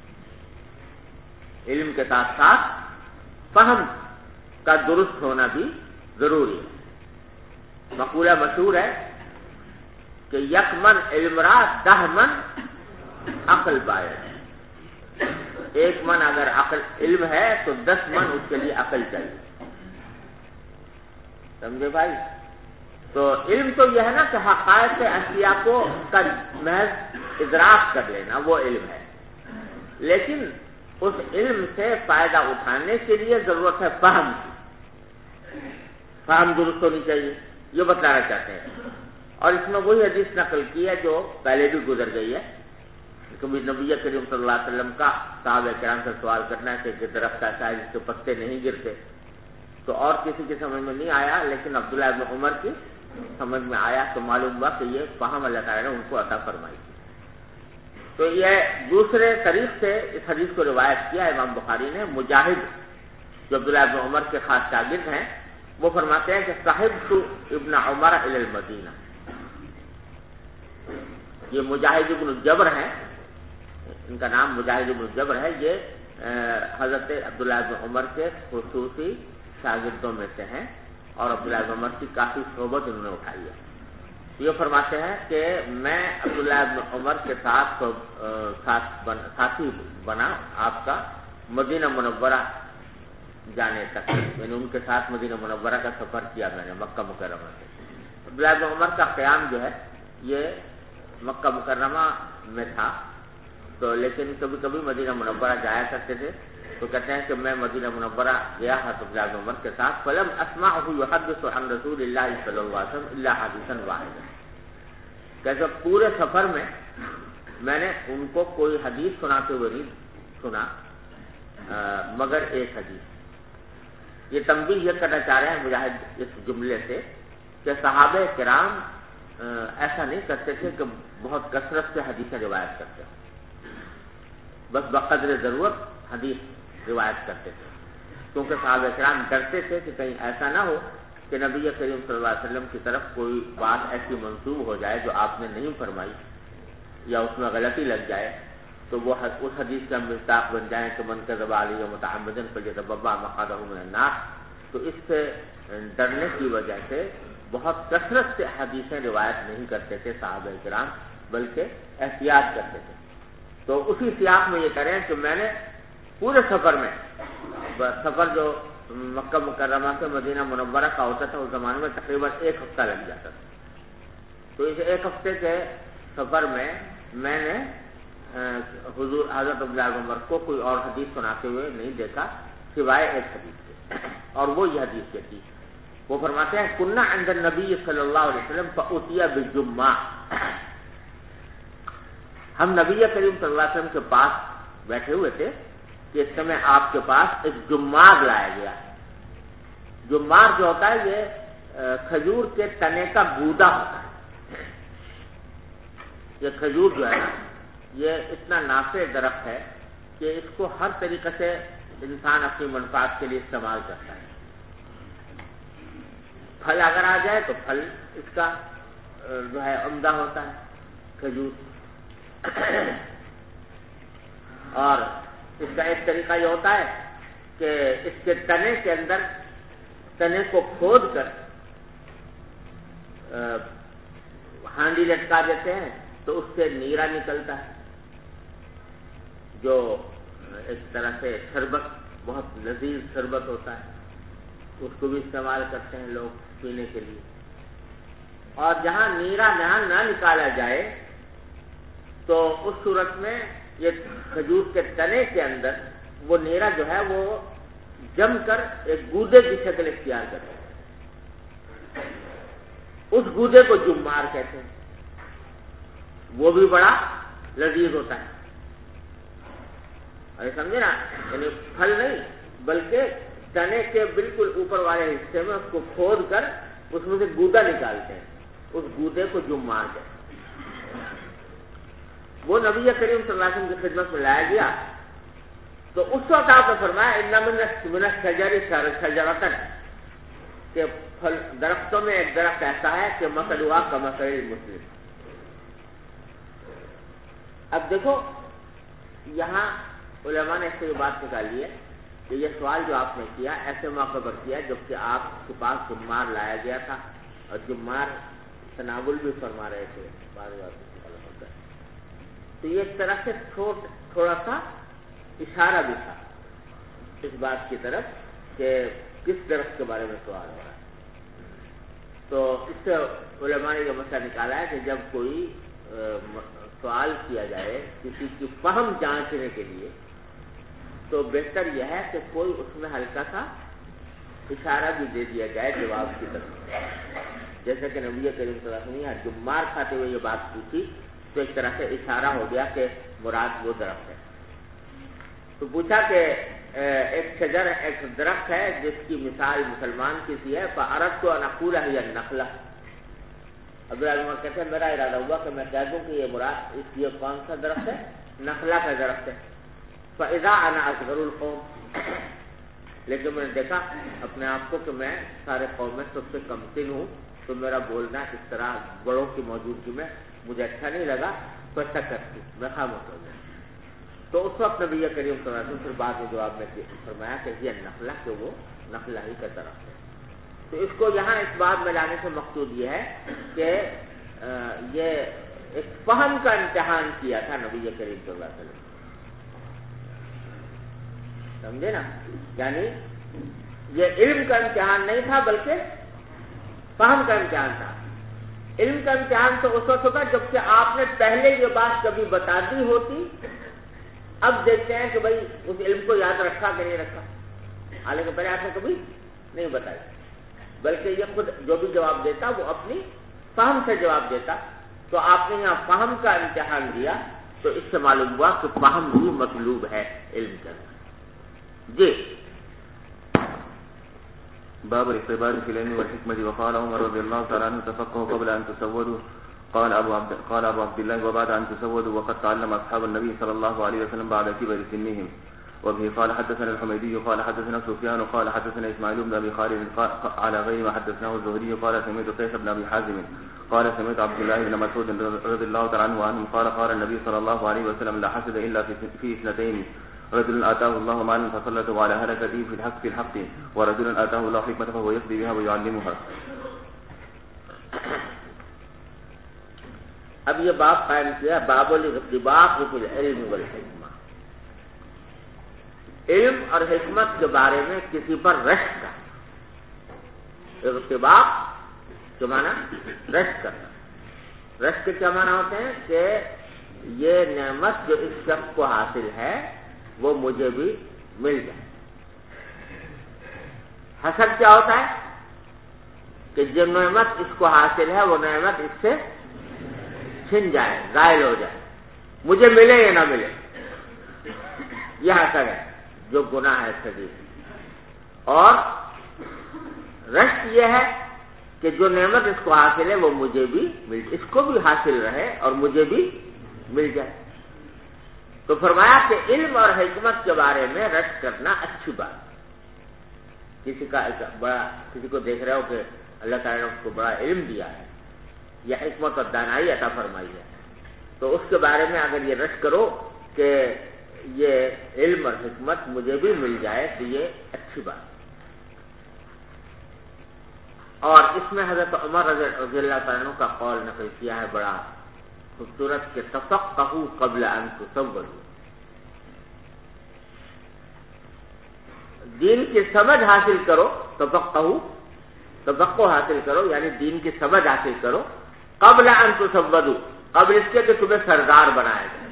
علم کے ساتھ ساتھ فہم کا درست ہونا بھی ضروری ہے. مقولہ مشہور ہے کہ یک من علم را 10 من عقل باید. ایک من اگر عقل علم ہے تو 10 من اس کے لیے عقل چاہیے. سمجھے بھائی؟ تو علم تو یہ ہے نا کہ حقائق اشیاء کو محض ادراک کر لینا وہ علم ہے، لیکن اس علم سے فائدہ اٹھانے کے لیے ضرورت ہے فہم کی. فہم درست ہونی چاہیے، یہ بتلانا چاہتے ہیں. اور اس میں وہی حدیث نقل کی ہے جو پہلے بھی گزر گئی ہے. کبھی نبی کریم صلی اللہ علیہ وسلم کا صحابہ کرام سے سوال کرنا ہے کہ درخت ایسا ہے جس کے پتے نہیں گرتے، تو اور کسی کی سمجھ میں نہیں آیا، لیکن عبداللہ ابن عمر کی سمجھ میں آیا، تو معلوم ہوا کہ یہ فہم اللہ تعالیٰ نے ان کو عطا فرمائی. تو یہ دوسرے طریق سے اس حدیث کو روایت کیا امام بخاری نے. مجاہد جو عبداللہ ابن عمر کے خاص شاگرد ہیں وہ فرماتے ہیں کہ صحبت ابن عمر الی المدینہ. یہ مجاہد ابن جبر ہیں، ان کا نام مجاہد ابن جبر ہے. یہ حضرت عبداللہ ابن عمر کے خصوصی شاگردوں میں سے ہیں اور عبداللہ ابن عمر کی کافی صحبت انہوں نے اٹھائی ہے. یہ فرماتے ہیں کہ میں عبداللہ ابن عمر کے ساتھ ساتھی بنا آپ کا مدینہ منورہ جانے تک، یعنی ان کے ساتھ مدینہ منورہ کا سفر کیا میں نے مکہ مکرمہ سے. عبداللہ ابن عمر کا قیام جو ہے یہ مکہ مکرمہ میں تھا، تو لیکن کبھی کبھی مدینہ منورہ جایا کرتے تھے. تو کہتے ہیں کہ میں مدینہ منورہ گیا حضرت عبداللہ بن عمر کے ساتھ. فلم اسمعه يحدث عن رسول اللہ صلی اللہ علیہ وسلم الا حدیثا واحدا. کہتے پورے سفر میں میں نے ان کو کوئی حدیث سناتے ہوئے نہیں سنا مگر ایک حدیث. یہ تنبیہ یہ کرنا چاہ رہے ہیں مجاہد اس جملے سے کہ صحابہ کرام ایسا نہیں کرتے تھے کہ بہت کثرت سے حدیثیں روایت کرتے ہیں، بس بقدر ضرورت حدیث روایت کرتے تھے، کیونکہ صحابہ کرام ڈرتے تھے کہ کہیں ایسا نہ ہو کہ نبی کریم صلی اللہ علیہ وسلم کی طرف کوئی بات ایسی منسوب ہو جائے جو آپ نے نہیں فرمائی یا اس میں غلطی لگ جائے، تو وہ اس حدیث کا مصداق بن جائیں کہ من کذب علی متعمدا فلیتبوأ مقعدہ من النار. تو اس سے ڈرنے کی وجہ سے بہت کثرت سے حدیثیں روایت نہیں کرتے تھے صحابہ کرام، بلکہ احتیاط کرتے تھے. تو اسی سیاق میں یہ کریں کہ میں نے پورے سفر میں، سفر جو مکہ مکرمہ سے مدینہ منورہ کا ہوتا تھا، اس زمانے میں تقریباً 1 ہفتہ لگ جاتا تھا. تو اس 1 ہفتے کے سفر میں نے حضور حضرت عبداللہ بن عمر کو کوئی اور حدیث سناتے ہوئے نہیں دیکھا سوائے ایک حدیث کے، اور وہ یہ حدیث تھی. وہ فرماتے ہیں کننا عند النبی صلی اللہ علیہ وسلم فأتي بالجمعہ، ہم نبی کریم صلی اللہ علیہ وسلم کے پاس بیٹھے ہوئے تھے کہ اس سمے آپ کے پاس ایک جمار لایا گیا. جمار جو ہوتا ہے یہ کھجور کے تنے کا گودا ہوتا ہے. یہ کھجور جو ہے یہ اتنا نافع درخت ہے کہ اس کو ہر طریقے سے انسان اپنی منفعت کے لیے استعمال کرتا ہے. پھل اگر آ جائے تو پھل اس کا جو ہے عمدہ ہوتا ہے کھجور. اور اس کا ایک طریقہ یہ ہوتا ہے کہ اس کے تنے کے اندر تنے کو کھود کر ہانڈی لٹکا دیتے ہیں تو اس سے نیرا نکلتا ہے جو ایک طرح سے شربت، بہت لذیذ شربت ہوتا ہے. اس کو بھی استعمال کرتے ہیں لوگ پینے کے لیے. اور جہاں نیرا نہ نکالا جائے تو اس صورت میں یہ کھجور کے تنے کے اندر وہ نیرا جو ہے وہ جم کر ایک گودے کی شکل اختیار کرتا ہے. اس گودے کو جمار کہتے ہیں. وہ بھی بڑا لذیذ ہوتا ہے. اور سمجھے نا، یعنی پھل نہیں بلکہ تنے کے بالکل اوپر والے حصے میں اس کو کھود کر اس میں سے گودا نکالتے ہیں. اس گودے کو جمار کہتے ہیں. وہ نبی کریم صلی اللہ علیہ وسلم کی خدمت میں لایا گیا تو اس وقت آپ نے فرمایا ان من الشجر شجرۃ، کہ درختوں میں ایک درخت ایسا ہے کہ مثلھا کمثل المسلم. اب دیکھو یہاں علماء نے اس سے یہ بات نکالی ہے کہ یہ سوال جو آپ نے کیا ایسے موقع پر کیا جبکہ آپ کے پاس جمار لایا گیا تھا اور جمار تناول بھی فرما رہے تھے بعض بات. تو یہ ایک طرح سے تھوڑا سا اشارہ بھی تھا اس بات کی طرف کہ کس درخت کے بارے میں سوال ہو رہا ہے. تو اس سے علماء نے یہ مسئلہ نکالا ہے کہ جب کوئی سوال کیا جائے کسی کی فہم جانچنے کے لیے تو بہتر یہ ہے کہ کوئی اس میں ہلکا سا اشارہ بھی دے دیا جائے جواب کی طرف. جیسے کہ نبی کریم صلی اللہ علیہ وسلم نے جمار کھاتے ہوئے یہ بات پوچھی تو ایک طرح سے اشارہ ہو گیا کہ مراد وہ درخت ہے. تو پوچھا کہ ایک درخت ہے جس کی مثال مسلمان کی سی ہے فَأَرَدْتُ أَنْ أَقُولَ هِيَ النَّخْلَةُ. عبداللہ عمر کہتے ہیں میرا ارادہ ہوا کہ میں کہہ دوں کہ یہ مراد اس یہ کون سا درخت ہے؟ نخلا کا درخت ہے. فَإِذَا أَنَا أَصْغَرُ الْقَوْمِ، لیکن میں نے دیکھا اپنے آپ کو کہ میں سارے قوم میں سب سے کم سن ہوں تو میرا بولنا اس طرح بڑوں کی موجودگی میں مجھے اچھا نہیں لگا. فسکت، میں خاموش ہو گیا. تو اس وقت نبی کریم صلی اللہ علیہ وسلم پھر بعد میں جواب میں فرمایا کہ یہ نخلا کہ وہ نخلا ہی کا درخت ہے. تو اس کو یہاں اس بات میں لانے سے مقصود یہ ہے کہ یہ ایک فہم کا امتحان کیا تھا نبی کریم صلی اللہ علیہ وسلم. سمجھے نا، یعنی یہ علم کا امتحان نہیں تھا بلکہ فہم کا امتحان تھا. علم کا امتحان تو اس وقت ہوتا جبکہ آپ نے پہلے یہ بات کبھی بتا دی ہوتی. اب دیکھتے ہیں کہ بھائی اس علم کو یاد رکھا کہ نہیں رکھا، حالانکہ پہلے آپ نے کبھی نہیں بتائی بلکہ یہ خود جو بھی جواب دیتا وہ اپنی فہم سے جواب دیتا. تو آپ نے یہاں فہم کا امتحان دیا تو اس سے معلوم ہوا کہ فہم بھی مطلوب ہے علم کے اندر. جی باب الاختبار في العلم والحكمة. وقال عمر رضي الله تعالى عنه تفقهوا قبل أن تسودوا. قال أبو عبد الله وبعد أن تسودوا وقد تعلم أصحاب النبي صلى الله عليه وسلم بعد كبر سنهم. وبه قال حدثنا الحميدي قال حدثنا سفيان قال حدثنا إسماعيل بن أبي خالد على غير ما حدثناه الزهري قال سمعت قيس بن أبي حازم قال سمعت عبد الله بن مسعود رضي الله تعالى عنه قال قال النبي صلى الله عليه وسلم لا حسد إلا في اثنتين: رجل آتاه الله مالا فسلطه على هلكته في الحق ورجل آتاه الله حكمة فهو يقضي بها ويعلمها. اب یہ باب قائم کیا باب الاختبار فی العلم والحکمہ. علم اور حکمت کے بارے میں کسی پر رشک کرنا. اغتباق کے معنی رشک کرنا. رشک کے کیا معنی ہوتے ہیں کہ یہ نعمت جو اس شخص کو حاصل ہے وہ مجھے بھی مل جائے. حسد کیا ہوتا ہے کہ جو نعمت اس کو حاصل ہے وہ نعمت اس سے چھن جائے, زائل ہو جائے, مجھے ملے یا نہ ملے. یہ حسد ہے جو گناہ ہے شدید. اور رشک یہ ہے کہ جو نعمت اس کو حاصل ہے وہ مجھے بھی مل, اس کو بھی حاصل رہے اور مجھے بھی مل جائے. تو فرمایا کہ علم اور حکمت کے بارے میں رشک کرنا اچھی بات. کسی کو دیکھ رہے ہو کہ اللہ تعالیٰ نے اس کو بڑا علم دیا ہے یا حکمت اور دانائی عطا فرمائی ہے, تو اس کے بارے میں اگر یہ رشک کرو کہ یہ علم اور حکمت مجھے بھی مل جائے تو یہ اچھی بات. اور اس میں حضرت عمر رضی اللہ تعالیٰ عنہ کا قول نقل کیا ہے بڑا خوبصورت کہ تفقہوا قبل ان تصوروا. دین کی سمجھ حاصل کرو, تفقہ حاصل کرو یعنی دین کی سمجھ حاصل کرو, قبل ان تصوروا, قبل اس کے کہ تمہیں سردار بنایا جائے.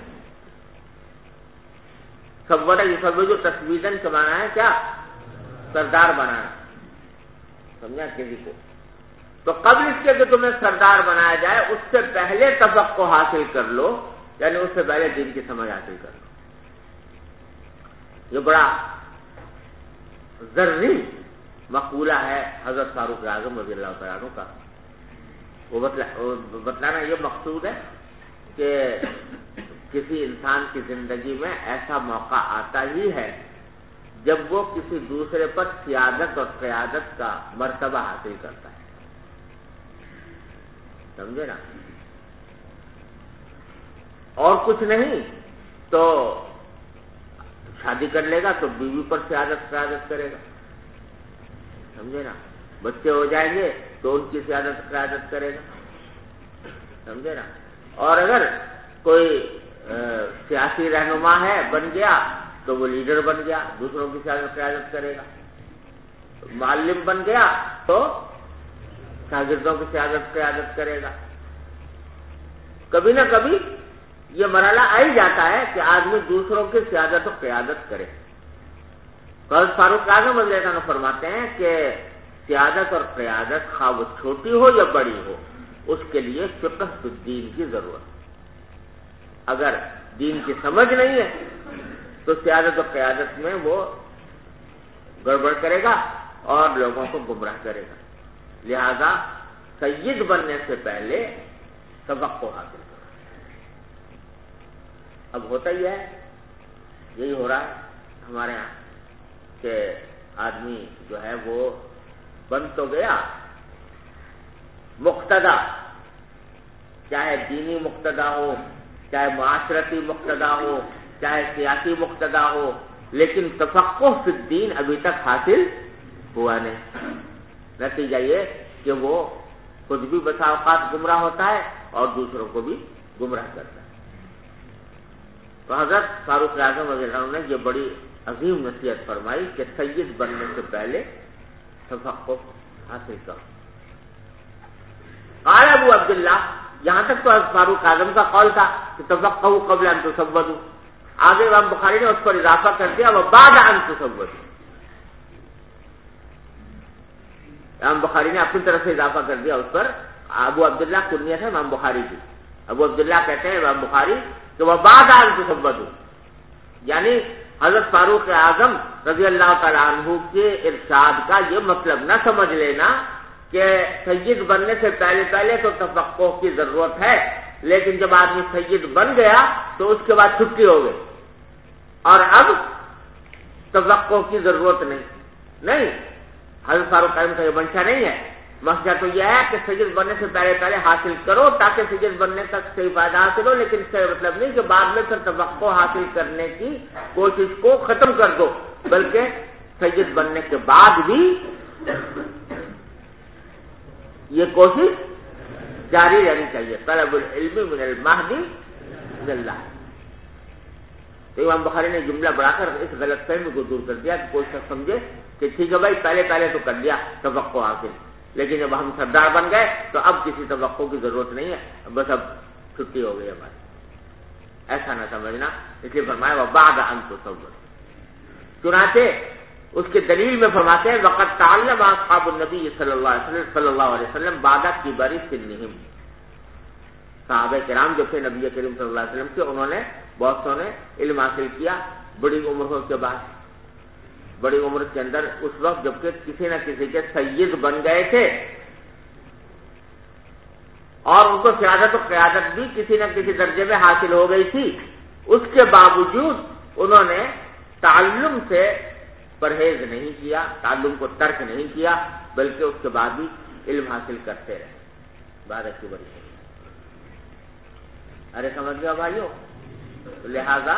سبوجو تسویدن کا معنی ہے کیا؟ سردار بنانا. سمجھا کسی کو؟ تو قبل اس کے کہ تمہیں سردار بنایا جائے اس سے پہلے تفقہ حاصل کر لو, یعنی اس سے پہلے دین کی سمجھ حاصل کر لو. یہ بڑا ضروری مقولہ ہے حضرت فاروق اعظم رضی اللہ تعالیٰ عنہ کا. وہ بتلانا یہ مقصود ہے کہ کسی انسان کی زندگی میں ایسا موقع آتا ہی ہے جب وہ کسی دوسرے پر سیادت اور قیادت کا مرتبہ حاصل کرتا ہے. سمجھے نا؟ اور کچھ نہیں تو شادی کر لے گا تو بیوی پر سیادت قیادت کرے گا. سمجھے نا؟ بچے ہو جائیں گے تو ان کی سیادت قیادت کرے گا. سمجھے نا؟ اور اگر کوئی سیاسی رہنما ہے بن گیا تو وہ لیڈر بن گیا, دوسروں کی سیادت قیادت کرے گا. معلم بن گیا تو شاگردوں کی سیادت قیادت کرے گا. کبھی نہ کبھی یہ مرحلہ آ ہی جاتا ہے کہ آدمی دوسروں کی سیادت و قیادت کرے. حضرت فاروق اعظم رضی اللہ عنہ فرماتے ہیں کہ سیادت اور قیادت خواہ وہ چھوٹی ہو یا بڑی ہو اس کے لیے فقہ الدین کی ضرورت. اگر دین کی سمجھ نہیں ہے تو سیادت و قیادت میں وہ گڑبڑ کرے گا اور لوگوں کو گمراہ کرے گا. لہذا سید بننے سے پہلے تفقہ حاصل کرو. اب ہوتا ہی ہے, یہی ہو رہا ہے ہمارے یہاں کہ آدمی جو ہے وہ بن تو گیا مقتدا, چاہے دینی مقتدا ہو, چاہے معاشرتی مقتدا ہو, چاہے سیاسی مقتدا ہو, لیکن تفقہ فی الدین ابھی تک حاصل ہوا نہیں. نتیجہ یہ کہ وہ خود بھی بسا اوقات گمراہ ہوتا ہے اور دوسروں کو بھی گمراہ کرتا ہے. تو حضرت فاروق اعظم رضی اللہ عنہ نے یہ بڑی عظیم نصیحت فرمائی کہ سید بننے سے پہلے تفقہ حاصل کرو. قال ابو عبداللہ, یہاں تک تو فاروق اعظم کا قول تھا کہ تفقہوا قبل ان تصودوا. آگے امام بخاری نے اس پر اضافہ کر دیا وبعد ان تصودوا. امام بخاری نے اپنی طرف سے اضافہ کر دیا اس پر. ابو عبداللہ کنیت ہے امام بخاری کی. ابو عبداللہ کہتے ہیں امام بخاری کہ وبعد ان تصودوا, یعنی حضرت فاروق اعظم رضی اللہ تعالیٰ عنہ کے ارشاد کا یہ مطلب نہ سمجھ لینا کہ سید بننے سے پہلے تو تفقہ کی ضرورت ہے, لیکن جب آدمی سید بن گیا تو اس کے بعد چھٹی ہو گئی اور اب تفقہ کی ضرورت نہیں. حضرت فاروق اعظم کا یہ منشا نہیں ہے. منشا تو یہ ہے کہ سید بننے سے پہلے حاصل کرو تاکہ سید بننے تک صحیح فائدہ حاصل ہو, لیکن اس کا مطلب نہیں کہ بعد میں پھر تفقہ حاصل کرنے کی کوشش کو ختم کر دو, بلکہ سید بننے کے بعد بھی یہ کوشش جاری رہنی چاہیے. طلب العلم من المہدی الی اللہ. تو امام بخاری نے جملہ بڑھا کر اس غلط فہمی کو دور کر دیا کہ کوئی شخص سمجھے کہ ٹھیک ہے بھائی پہلے تو کر لیا توقع حاصل، لیکن جب ہم سردار بن گئے تو اب کسی توقع کی ضرورت نہیں ہے، بس اب چھٹی ہو گئی ہماری. ایسا نہ سمجھنا، اس لیے فرمایا وبعد ان تصور. چنانچہ اس کے دلیل میں فرماتے ہیں وقد تعلم اصحاب النبی صلی اللہ علیہ وسلم بعد کبر سنہم. صحابہ کرام جو تھے نبی کریم صلی اللہ علیہ وسلم کے، انہوں نے بہت سو نے علم حاصل کیا بڑی عمر کے بعد، بڑی عمر کے اندر، اس وقت جبکہ کسی نہ کسی کے سید بن گئے تھے اور ان کو سیادت و قیادت بھی کسی نہ کسی درجے میں حاصل ہو گئی تھی. اس کے باوجود انہوں نے تعلم سے پرہیز نہیں کیا، تعلم کو ترک نہیں کیا، بلکہ اس کے بعد بھی علم حاصل کرتے رہے بعد کی بڑی. ارے سمجھ گیا بھائیو؟ لہذا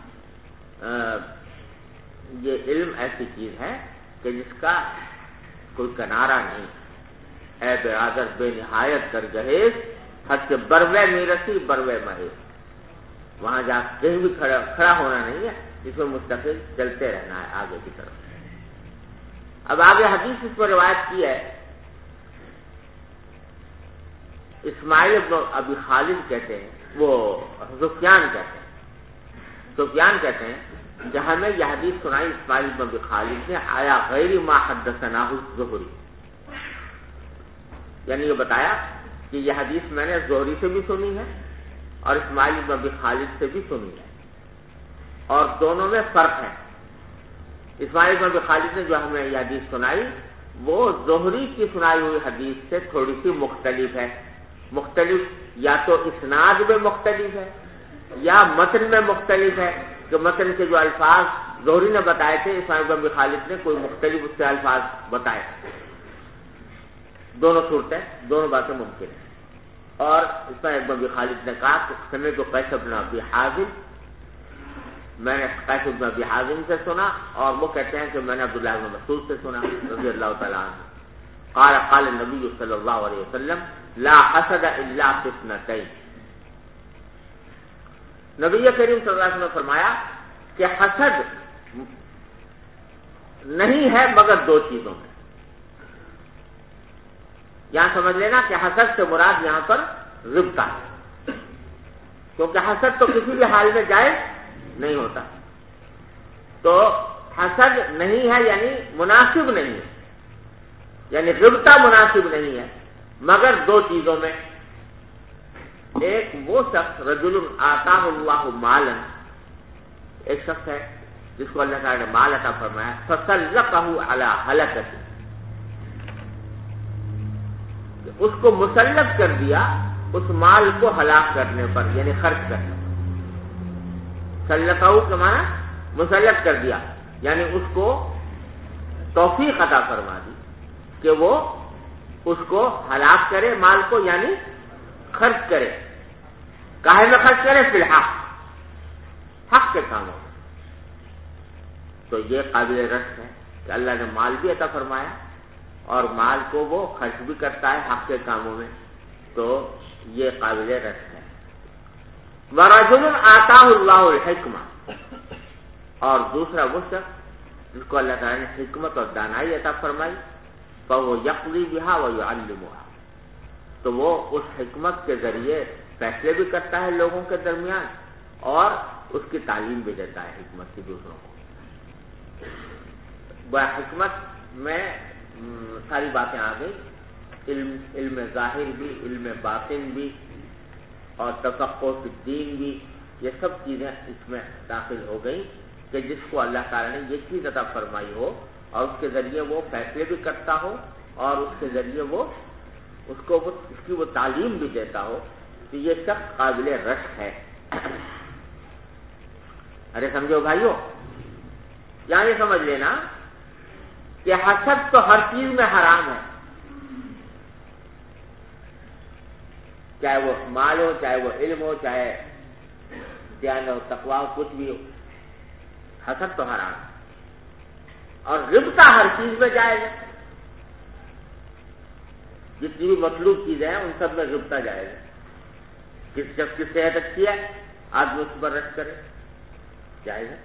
یہ علم ایسی چیز ہے کہ جس کا کوئی کنارہ نہیں. اے برادر بے نہایت در جہیز، حد سے بروے میرسی بروے مہیز. وہاں جا کہیں بھی کھڑا ہونا نہیں ہے، اس میں مستقل چلتے رہنا ہے آگے کی طرف. اب آگے حدیث اس پر روایت کی ہے. اسماعیل ابن ابی خالد کہتے ہیں، وہ سفیان کہتے ہیں کہ ہمیں یہ حدیث سنائی اسماعیل ابن ابی خالد نے آیا غیر ما حدثنا الزہری، یعنی یہ بتایا کہ یہ حدیث میں نے زہری سے بھی سنی ہے اور اسماعیل ابن ابی خالد سے بھی سنی ہے، اور دونوں میں فرق ہے. اسماعیل ابن ابی خالد نے جو ہمیں یہ حدیث سنائی وہ زہری کی سنائی ہوئی حدیث سے تھوڑی سی مختلف ہے. مختلف یا تو اسناد میں مختلف ہے یا متن میں مختلف ہے، کہ متن کے جو الفاظ زہری نے بتائے تھے اسماعیل ابن ابی خالد نے کوئی مختلف اس سے الفاظ بتائے. دونوں صورتیں، دونوں باتیں ممکن ہیں. اور اسماعیل ابن ابی خالد نے کہا کہ سمعت قیس بن ابی حازم، میں نے قیس بن ابی حازم سے سنا، اور وہ کہتے ہیں کہ میں نے عبداللہ بن مسعود سے سنا رضی اللہ تعالیٰ عنہ. قال النبی صلی اللہ علیہ وسلم لا حسد الا فی اثنتین. نبی کریم صلی اللہ علیہ وسلم نے فرمایا کہ حسد نہیں ہے مگر دو چیزوں میں. یہاں سمجھ لینا کہ حسد سے مراد یہاں پر غبطہ ہے، کیونکہ حسد تو کسی بھی حال میں جائز نہیں ہوتا. تو حسد نہیں ہے یعنی مناسب نہیں ہے، یعنی غبطہ مناسب نہیں ہے مگر دو چیزوں میں. ایک وہ شخص رجل آتاہ اللہ مالا، ایک شخص ہے جس کو اللہ تعالی نے مال عطا فرمایا، فسلطہ علی ہلکۃ، اس کو مسلط کر دیا اس مال کو ہلاک کرنے پر، یعنی خرچ کرنے پر. سلطہ کے معنی مسلط کر دیا، یعنی اس کو توفیق عطا فرما دی کہ وہ اس کو ہلاک کرے مال کو، یعنی خرچ کرے. کاہے میں خرچ کرے؟ فی الحق، حق کے کاموں میں. تو یہ قابل رشک ہے کہ اللہ نے مال بھی عطا فرمایا اور مال کو وہ خرچ بھی کرتا ہے حق کے کاموں میں، تو یہ قابل رشک ہے. وَرَجُلٌ آتَاهُ اللَّهُ الْحِكْمَةَ، اور دوسرا وہ شخص جس کو اللہ تعالیٰ نے حکمت اور دانائی عطا فرمائی، فَهُوَ يَقْضِي بِهَا وَيُعَلِّمُهَا، تو وہ اس حکمت کے ذریعے فیصلے بھی کرتا ہے لوگوں کے درمیان اور اس کی تعلیم بھی دیتا ہے حکمت کی دوسروں کو. حکمت میں ساری باتیں آ گئی، علم ظاہر بھی، علم باطن بھی، اور تفقہ فی الدین بھی، یہ سب چیزیں اس میں داخل ہو گئی کہ جس کو اللہ تعالیٰ نے یہ چیز عطا فرمائی ہو اور اس کے ذریعے وہ فیصلے بھی کرتا ہو اور اس کے ذریعے وہ اس کی وہ تعلیم بھی دیتا ہو، تو یہ شخص قابل رشک ہے. ارے سمجھو بھائیو، یعنی سمجھ لینا کہ حسد تو ہر چیز میں حرام ہے، چاہے وہ مال ہو، چاہے وہ علم ہو، چاہے دیانت ہو، تقویٰ ہو، کچھ بھی ہو، حسد تو حرام ہے. اور غبطہ ہر چیز میں جائز ہے، جتنی بھی مطلوب چیزیں ہیں ان سب میں غبطہ جائز ہے. کسی شخص کی صحت اچھی ہے، آدمی اس پر رشک کرے، جائز ہے.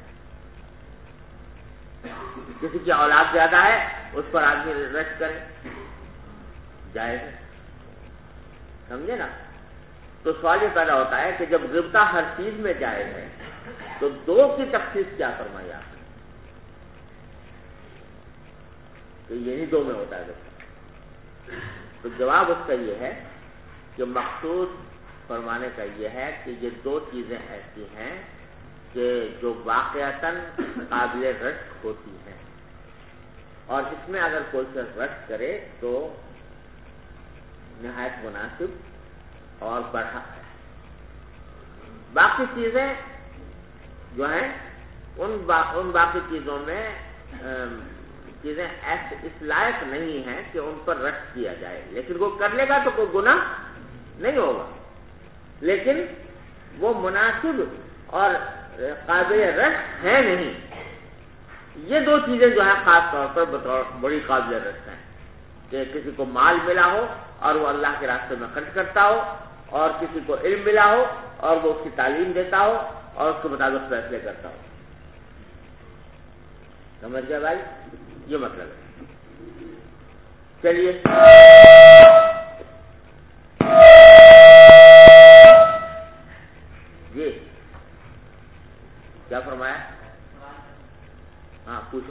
کسی کی اولاد زیادہ ہے اس پر آدمی رشک کرے, جائز ہے. سمجھے نا؟ تو سوال یہ پیدا ہوتا ہے کہ جب غبطہ ہر چیز میں جائز ہے تو دو کی تخصیص کیا فرمائی آپ نے کہ یہی دو میں ہوتا ہے غبطہ؟ تو جواب اس کا یہ ہے کہ مقصود فرمانے کا یہ ہے کہ یہ دو چیزیں ایسی ہیں کہ جو واقعتاً قابل رشک ہوتی ہیں, اور اس میں اگر کوئی شخص رشک کرے تو نہایت مناسب اور برحق ہے. باقی چیزیں جو ہیں ان باقی چیزوں میں چیزیں اس لائق نہیں ہیں کہ ان پر رشک کیا جائے, لیکن وہ کر لے گا تو کوئی گناہ نہیں ہوگا, لیکن وہ مناسب اور قابل رشک ہے نہیں. یہ دو چیزیں جو ہیں خاص طور پر بطور بڑی قابل رشک ہیں کہ کسی کو مال ملا ہو اور وہ اللہ کے راستے میں خرچ کرتا ہو, اور کسی کو علم ملا ہو اور وہ اس کی تعلیم دیتا ہو اور اس کے مطابق فیصلے کرتا ہو. سمجھ گیا بھائی؟ یہ مطلب ہے. چلیے جی کیا فرمایا؟ ہاں پوچھو.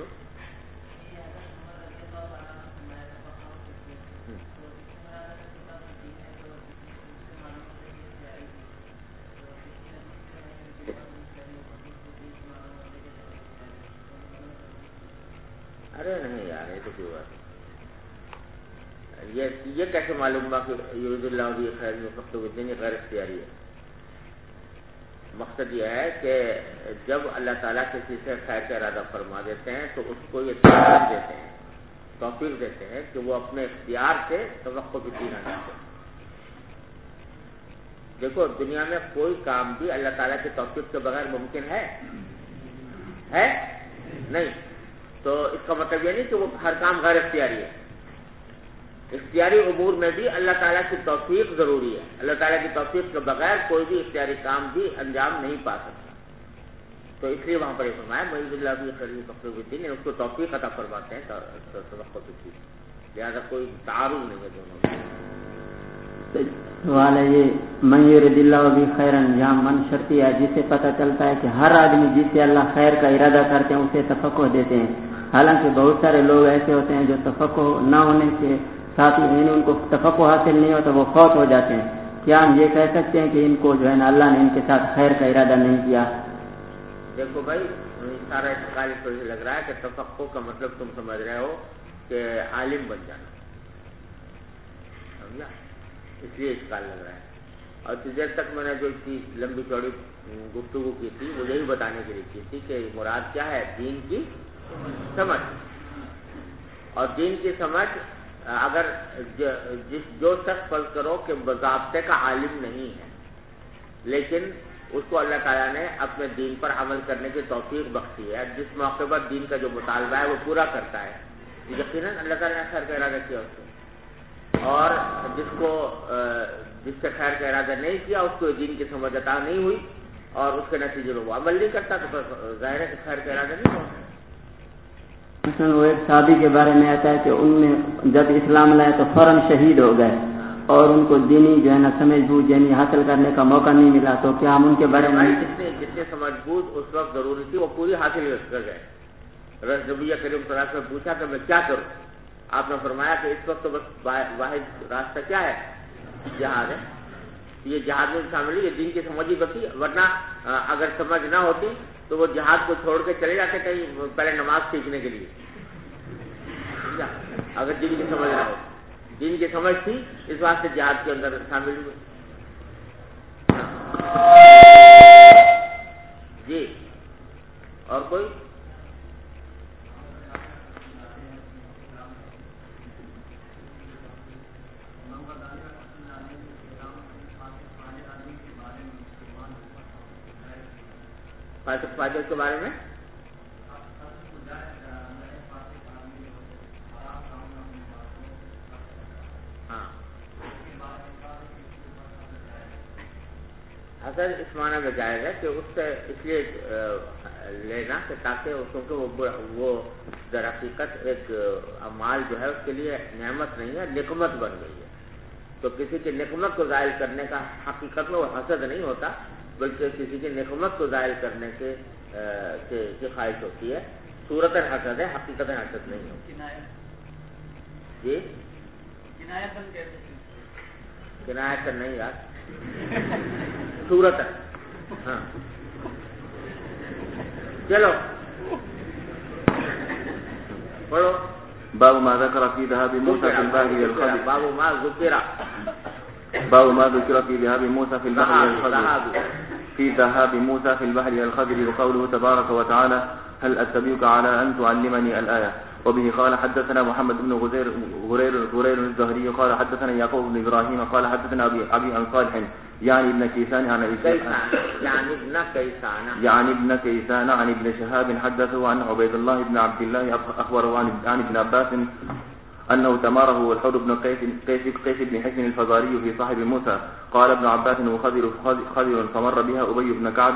ارے نہیں یار, یہ تو کوئی بات نہیں. یہ کیسے معلوم ہوا کہ یرید اللہ بھی خیر میں فقط الدین غیر اختیاری ہے؟ مقصد یہ ہے کہ جب اللہ تعالیٰ کسی سے خیر کا ارادہ فرما دیتے ہیں تو اس کو یہ توفیق دیتے ہیں کہ وہ اپنے اختیار سے توقع بھی نہ کرتے. دیکھو دنیا میں کوئی کام بھی اللہ تعالیٰ کی توفیق کے بغیر ممکن ہے نہیں. تو اس کا مطلب یہ نہیں کہ وہ ہر کام غیر اختیاری ہے. اختیاری امور میں بھی اللہ تعالیٰ کی توفیق ضروری ہے. اللہ تعالیٰ کی توفیق کے بغیر کوئی بھی اختیاری کام بھی انجام نہیں پا سکتا. تو اس لیے وہاں پر یہ فرمایا معیذ اللہ بھی خیر فقر الدین, اس کو توفیق عطا فرماتے ہیں توقع کی, لہٰذا کوئی تعارض نہیں ہے دونوں میں. سوال ہے یہ من یرید اللہ بھی خیرن, یہاں من شرطی ہے جس سے پتہ چلتا ہے کہ ہر آدمی جس سے اللہ خیر کا ارادہ کرتے ہیں اسے تفقہ دیتے ہیں, حالانکہ بہت سارے لوگ ایسے ہوتے ہیں جو تفقہ نہ ہونے کے ساتھ ہی ان کو تفقہ حاصل نہیں ہوتا وہ فوت ہو جاتے ہیں. کیا ہم یہ کہہ سکتے ہیں کہ ان کو جو ہے نا اللہ نے ان کے ساتھ خیر کا ارادہ نہیں کیا؟ دیکھو بھائی سارا اشکال اس وجہ سے لگ رہا ہے کہ تفقہ کا مطلب تم سمجھ رہے ہو کہ عالم بن جانا, سمجھا؟ اس لیے اشکال لگ رہا ہے. اور دیر تک میں نے جو چیز لمبی چوڑی گفتگو کی تھی وہ یہی بتانے کے لیے کی تھی کہ مراد کیا ہے, دین کی سمجھ. اور دین کی سمجھ اگر جو شخص فرض کرو کہ باضابطے کا عالم نہیں ہے لیکن اس کو اللہ تعالیٰ نے اپنے دین پر عمل کرنے کی توفیق بخشی ہے, جس موقع پر دین کا جو مطالبہ ہے وہ پورا کرتا ہے, یقیناً اللہ تعالیٰ نے خیر کا ارادہ کیا اس کو. اور جس سے خیر کا ارادہ نہیں کیا اس کو دین کی سمجھ عطا نہیں ہوئی اور اس کے نتیجے میں وہ عمل نہیں کرتا تو ظاہر ہے کہ خیر کا ارادہ نہیں ہوتا. مثلا وہ ایک صحابی کے بارے میں آتا ہے کہ ان نے جب اسلام لائے تو فوراً شہید ہو گئے اور ان کو دینی جو ہے نا سمجھ بوجھ یعنی حاصل کرنے کا موقع نہیں ملا, تو کیا ہم ان کے بارے میں جتنے سمجھ بوجھ اس وقت ضروری تھی وہ پوری حاصل کر گئے. نبی کریم صلی اللہ علیہ وسلم سے پوچھا کہ میں کیا کروں, آپ نے فرمایا کہ اس وقت تو بس واحد راستہ کیا ہے, جہاد ہے. یہ جہاد میں شامل ہے, یہ دین کی سمجھ ہی بچی, ورنہ اگر سمجھ نہ ہوتی تو وہ جہاد کو چھوڑ کے چلے جاتے کہیں پہلے نماز سیکھنے کے لیے. اگر دین کی سمجھ نہ ہو, دین کی سمجھ تھی اس واسطے جہاد کے اندر شامل ہوئے. جی اور کوئی؟ فاسق فاجر کے بارے میں اصل اس معنی میں جائز ہے کہ اس سے اس لیے لینا کہ تاکہ کیونکہ وہ در حقیقت ایک مال جو ہے اس کے لیے نعمت نہیں ہے، نقمت بن گئی ہے. تو کسی کی نقمت کو ظاہر کرنے کا حقیقت میں وہ حسد نہیں ہوتا، بلکہ کسی کی نقمت کو ظاہر کرنے کے خواہش ہوتی ہے. صورت حسد ہے، حقیقت حسد نہیں ہوتی. جی کنایت نہیں یار، صورت. ہاں چلو پڑھو. باب ما ذكر في ذهاب موسى في البحر الى الخضر. باب ما ذكر في ذهاب موسى في البحر الى الخضر. في ذهاب موسى في البحر الى الخضر وقوله تبارك وتعالى هل اتبعك على ان تعلمني الآية. وبه قال حدثنا محمد بن غرير الزهري قال حدثنا يعقوب بن ابراهيم قال حدثنا ابي عن صالح يعني ابن كيسان عن ابن شهاب حدثه عن عبيد الله بن عبد الله اخبره عن ابن عباس انه تماره الحر بن قيس بن حسن الفزاري في صاحب موسى. قال ابن عباس خضر فمر بها ابي بن كعب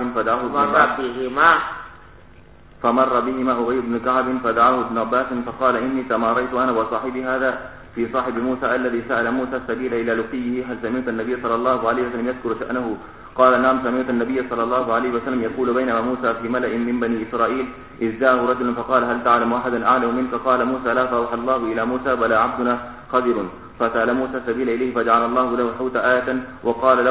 فمر بهما أبي بن كعب فدعاه ابن عباس فقال إني تماريت أنا وصاحبي هذا في صاحب موسى الذي سأل موسى السبيل إلى لقيه هل سمعت النبي صلى الله عليه وسلم يذكر شأنه؟ قال نعم سمعت النبي صلى الله عليه وسلم يقول بينما موسى في ملأ من بني إسرائيل إذ جاءه رجل فقال هل تعلم أحدا أعلم منك؟ قال موسى لا. فأوحى الله إلى موسى بلى عبدنا خضر فسأل موسى السبيل إليه فجعل الله له الحوت آية وقال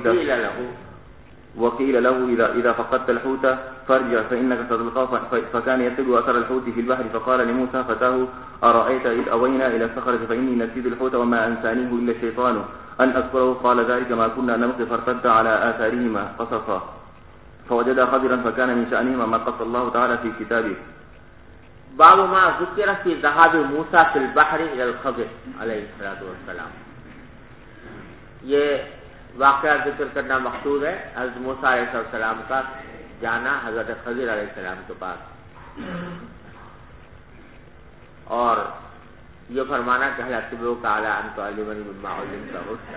له إذا فقدت الحوت فارجع فإنك ستلقاه. فكان يتبع أثر الحوت في البحر فقال لموسى فتاه أرأيت إذ أوينا إلى الصخرة فإني نسيت الحوت وما أنسانيه إلا الشيطان أن أذكره. قال ذلك ما كنا نبغي فارتد على آثارهما قصصا فوجدا خضرا فكان من شأنهما ما قص الله تعالى في كتابه. باب ما ذكر في ذهاب موسى في البحر إلى الخضر علیہ السلام. یہ واقعہ ذکر کرنا مقصود ہے حضرت موسیٰ علیہ السلام کا جانا حضرت خضر علیہ السلام کے پاس، اور یہ فرمانا کہ هل اتبعک علی ان تعلمنی مما علمت رشدا.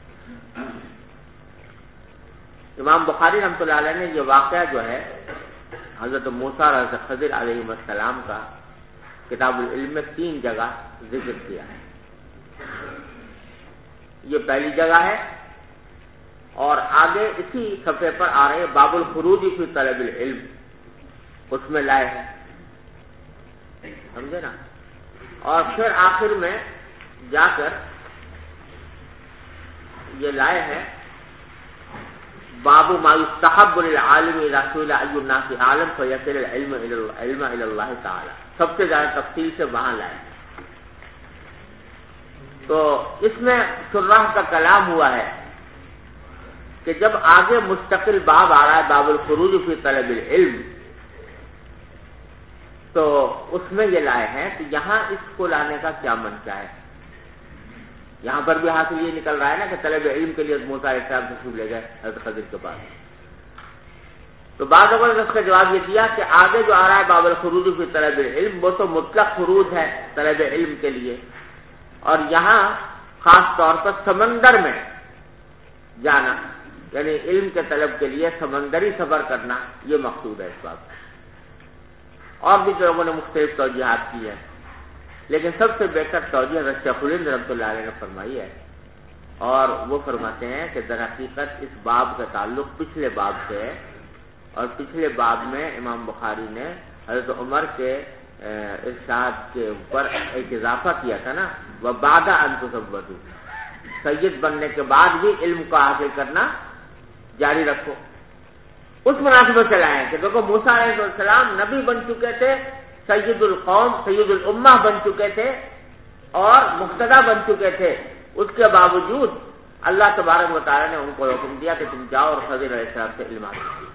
امام بخاری رحمۃ اللہ علیہ نے یہ واقعہ جو ہے حضرت موسیٰ اور حضرت خضر علیہ السلام کا کتاب العلم میں 3 جگہ ذکر کیا ہے. یہ پہلی جگہ ہے، اور آگے اسی صفحے پر آ رہے ہیں باب الخروج فی طلب العلم، اس میں لائے ہیں، سمجھے نا. اور پھر آخر میں جا کر یہ لائے ہیں باب ما یستحب للعالم اذا سئل ای الناس عالم فیصل العلم الى اللہ تعالی. سب سے زیادہ تفصیل سے وہاں لائے. تو اس میں شراح کا کلام ہوا ہے کہ جب آگے مستقل باب آ رہا ہے باب الخروج فی طلب العلم، تو اس میں یہ لائے ہیں کہ یہاں اس کو لانے کا کیا منشا ہے. یہاں پر بھی حاصل یہ نکل رہا ہے نا کہ طلب علم کے لیے موسیٰ علیہ السلام تشریف لے گئے حضرت خضر کے پاس. تو بعض لوگوں نے اس کا جواب یہ دیا کہ آگے جو آ رہا ہے باب الخروج فی طلب العلم وہ تو مطلق خروج ہے طلب علم کے لیے، اور یہاں خاص طور پر سمندر میں جانا یعنی علم کے طلب کے لیے سمندری سفر کرنا یہ مقصود ہے اس بات. اور بھی لوگوں نے مختلف توجیحات کی ہیں، لیکن سب سے بہتر توجیہ حضرت شیخ الہند رحمۃ اللہ علیہ نے فرمائی ہے، اور وہ فرماتے ہیں کہ در حقیقت اس باب کا تعلق پچھلے باب سے ہے، اور پچھلے باب میں امام بخاری نے حضرت عمر کے ارشاد کے اوپر ایک اضافہ کیا تھا نا، وَبَعْدَ أَن تُزَوَّجُوا، سید بننے کے بعد بھی علم کو حاصل کرنا جاری رکھو. اس مناسبت سے لائے ہیں کہ دیکھو موسیٰ علیہ السلام نبی بن چکے تھے، سید القوم سید الامہ بن چکے تھے اور مقتدی بن چکے تھے، اس کے باوجود اللہ تبارک و تعالی نے ان کو حکم دیا کہ تم جاؤ اور خضر علیہ السلام سے علم حاصل کرو.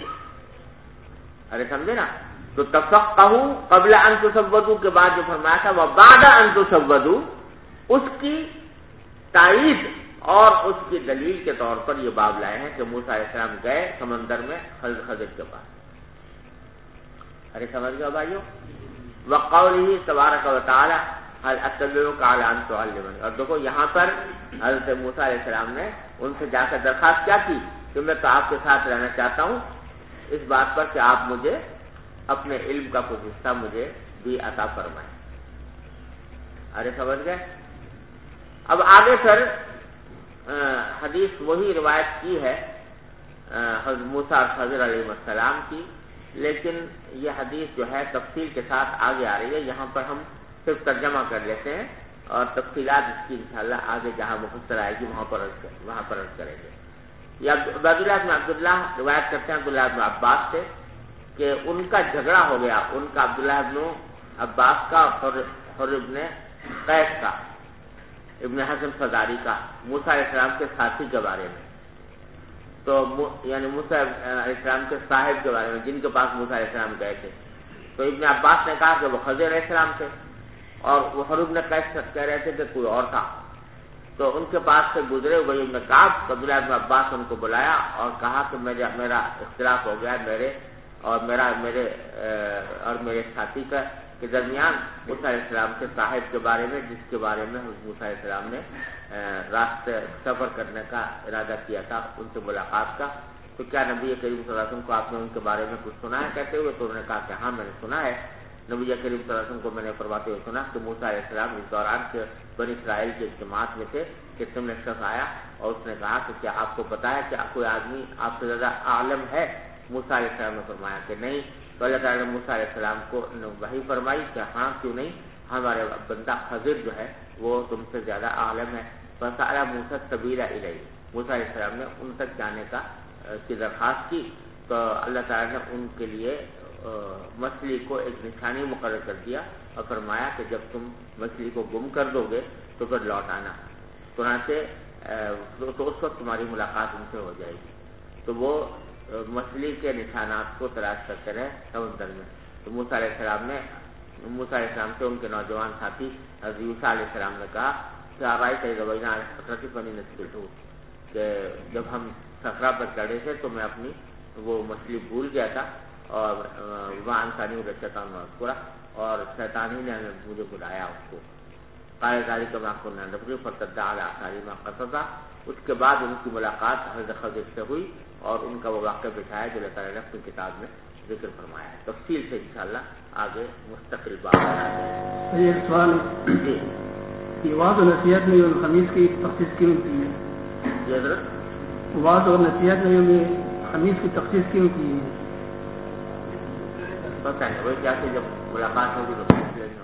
ارے سمجھے نا. تو تفقہوا قبل ان تسودوا کے بعد جو فرمایا تھا وہ بعد ان تسودوا، اس کی تائید اور اس کی دلیل کے طور پر یہ باب لائے ہیں کہ موسیٰ علیہ السلام گئے سمندر میں خضر کے پاس. ارے سمجھ گئے بھائیو. وقولہ تبارک و تعالی هل اتبعک علی ان تعلمنی. اور دیکھو یہاں پر حضرت موسیٰ علیہ السلام نے ان سے جا کر درخواست کیا کی کہ میں تو آپ کے ساتھ رہنا چاہتا ہوں اس بات پر کہ آپ مجھے اپنے علم کا کوئی حصہ مجھے بھی عطا فرمائے. ارے سمجھ گئے؟ اب آگے پھر حدیث وہی روایت کی ہے حضرت موسیٰ اور خضر علیہ السلام کی، لیکن یہ حدیث جو ہے تفصیل کے ساتھ آگے آ رہی ہے. یہاں پر ہم صرف ترجمہ کر لیتے ہیں اور تفصیلات اس کی انشاءاللہ آگے جہاں مفصل آئے گی وہاں پر عرض کریں گے. یہ عبداللہ بن عبداللہ روایت کرتے ہیں عبداللہ بن عباس سے کہ ان کا جھگڑا ہو گیا، ان کا عبداللہ بن عباس کا اور حر ابن قیس کا، ابن حزم فزاری کا، موسیٰ علیہ السلام کے ساتھی کے بارے میں. تو یعنی موسیٰ علیہ السلام کے صاحب کے بارے میں جن کے پاس موسیٰ علیہ السلام گئے تھے. تو ابن عباس نے کہا کہ وہ خضر علیہ السلام تھے اور وہ حر ابن قیس کہہ رہے تھے کہ کوئی اور تھا. تو ان کے پاس سے گزرے ابی بن کعب، عبداللہ بن عباس ان کو بلایا اور کہا کہ میرا اختلاف ہو گیا میرے ساتھی کے درمیان موسیٰ علیہ السلام کے صاحب کے بارے میں، جس کے بارے میں حضرت موسیٰ علیہ السلام نے راستے سفر کرنے کا ارادہ کیا تھا، ان سے ملاقات کا. تو کیا نبی کریم صلی اللہ علیہ وسلم کو آپ نے ان کے بارے میں کچھ سنا ہے کہتے ہوئے؟ تو انہوں نے کہا کہ ہاں میں نے سنا ہے. نبی کریم صلی اللہ علیہ وسلم کو میں نے فرماتے ہوئے سنا کہ موسیٰ علیہ السلام اس دوران کے بنی اسرائیل کے اجتماعات میں تھے کہ تم نے شخص آیا اور اس نے کہا کہ کیا آپ کو پتا ہے کہ کوئی آدمی آپ سے زیادہ عالم ہے؟ موسیٰ علیہ السلام نے فرمایا کہ نہیں. تو اللہ تعالیٰ نے موسیٰ علیہ السلام کو وحی فرمائی کہ ہاں کیوں نہیں، ہمارے بندہ خضر جو ہے وہ تم سے زیادہ عالم ہے. فسأل موسیٰ السبیل الیہ، موسیٰ علیہ السلام نے ان تک جانے کی درخواست کی. تو اللہ تعالیٰ نے ان کے لیے مچھلی کو ایک نشانی مقرر کر دیا اور فرمایا کہ جب تم مچھلی کو گم کر دو گے تو پھر لوٹ آنا. تو اس وقت تمہاری ملاقات ان سے ہو جائے گی. تو وہ مچھلی کے نشانات کو تلاش کرتے رہے سمندر میں. تو موسیٰ علیہ السلام سے ان کے نوجوان ساتھی حضرت یوسیٰ علیہ السلام نے کہا کہ آبائی صحیح روینہ خطرتی بنی نسبت ہوں کہ جب ہم صخرہ پر چڑھے تھے تو میں اپنی وہ مچھلی بھول گیا تھا اور وہاں انسانی شیطان مذکورہ اور شیطان ہی نے مجھے بلایا اس کو. قال ذلك ما كنا نبغي فارتد على آثارهما قصصا. اس کے بعد ان کی ملاقات حضرت خضر سے ہوئی اور ان کا وہ واقعہ بٹھایا جو اللہ تعالیٰ نے اپنی کتاب میں ذکر فرمایا ہے. تفصیل سے انشاءاللہ آگے مستقل بات ہے. یہ سوال جی یہ واضح اور نصیحت میں یوم خمیس کی تخصیص کیوں کی ہے؟ جی حضرت واضح اور نصیحت میں یوم خمیس کی تخصیص کیوں کی ہے؟ پتہ نہیں وہی کیا کہ جب ملاقات ہوگی تو پوچھ لیں گے.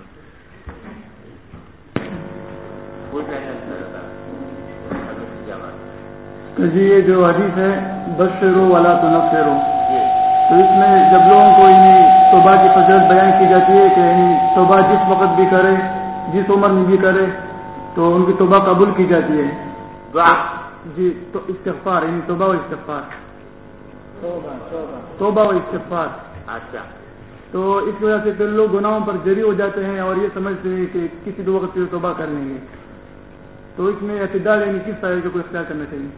جی یہ جو حدیث ہے بشرو ولا تنفرو، تو اس میں جب لوگوں کو توبہ کی فضیلت بیان کی جاتی ہے کہ توبہ جس وقت بھی کرے جس عمر میں بھی کرے تو ان کی توبہ قبول کی جاتی ہے. جی تو استغفار یعنی توبہ و استغفار، توبہ و استغفار. اچھا تو اس وجہ سے پھر لوگ گناہوں پر جری ہو جاتے ہیں اور یہ سمجھتے ہیں کہ کسی دو وقت توبہ کر لیں گے. تو اس میں اعتدال یعنی کس طرح کو اختیار کرنا چاہیے؟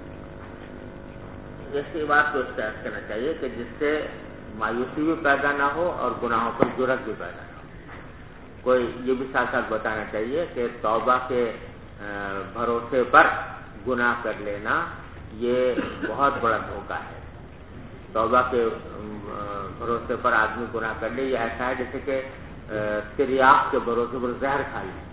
ایسی بات کو اختیار کرنا چاہیے کہ جس سے مایوسی بھی پیدا نہ ہو اور گناہوں پر جرأت بھی پیدا نہ ہو. کوئی یہ بھی ساتھ ساتھ بتانا چاہیے کہ توبہ کے بھروسے پر گناہ کر لینا یہ بہت بڑا دھوکہ ہے. توبہ کے بھروسے پر آدمی گناہ کر لے یہ ایسا ہے جیسے کہ تریاق کے بھروسے پر زہر کھا لے.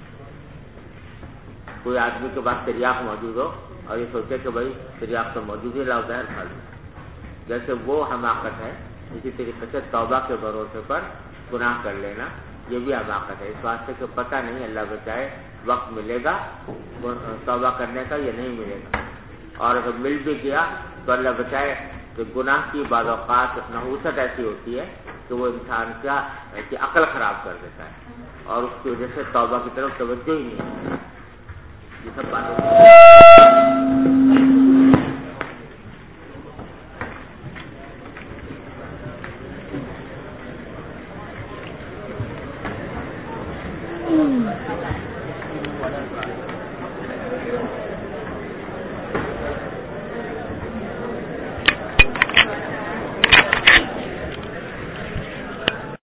کوئی آدمی کے پاس تریاق موجود ہو اور یہ سوچے کہ بھائی تریاق تو موجود ہی لاؤ زہر کھا لوں، جیسے وہ حماقت ہے. اسی طریقے سے توبہ کے بھروسے پر گناہ کر لینا یہ بھی حماقت ہے. اس واسطے کہ پتہ نہیں اللہ بچائے وقت ملے گا توبہ کرنے کا یا نہیں ملے گا، اور اگر مل بھی گیا تو اللہ بچائے کہ گناہ کی بعض اوقات نحوست ایسی ہوتی ہے کہ وہ انسان کی عقل خراب کر دیتا ہے اور اس کی وجہ سے توبہ کی طرف توجہ ہی نہیں ہے. یہ سب باتیں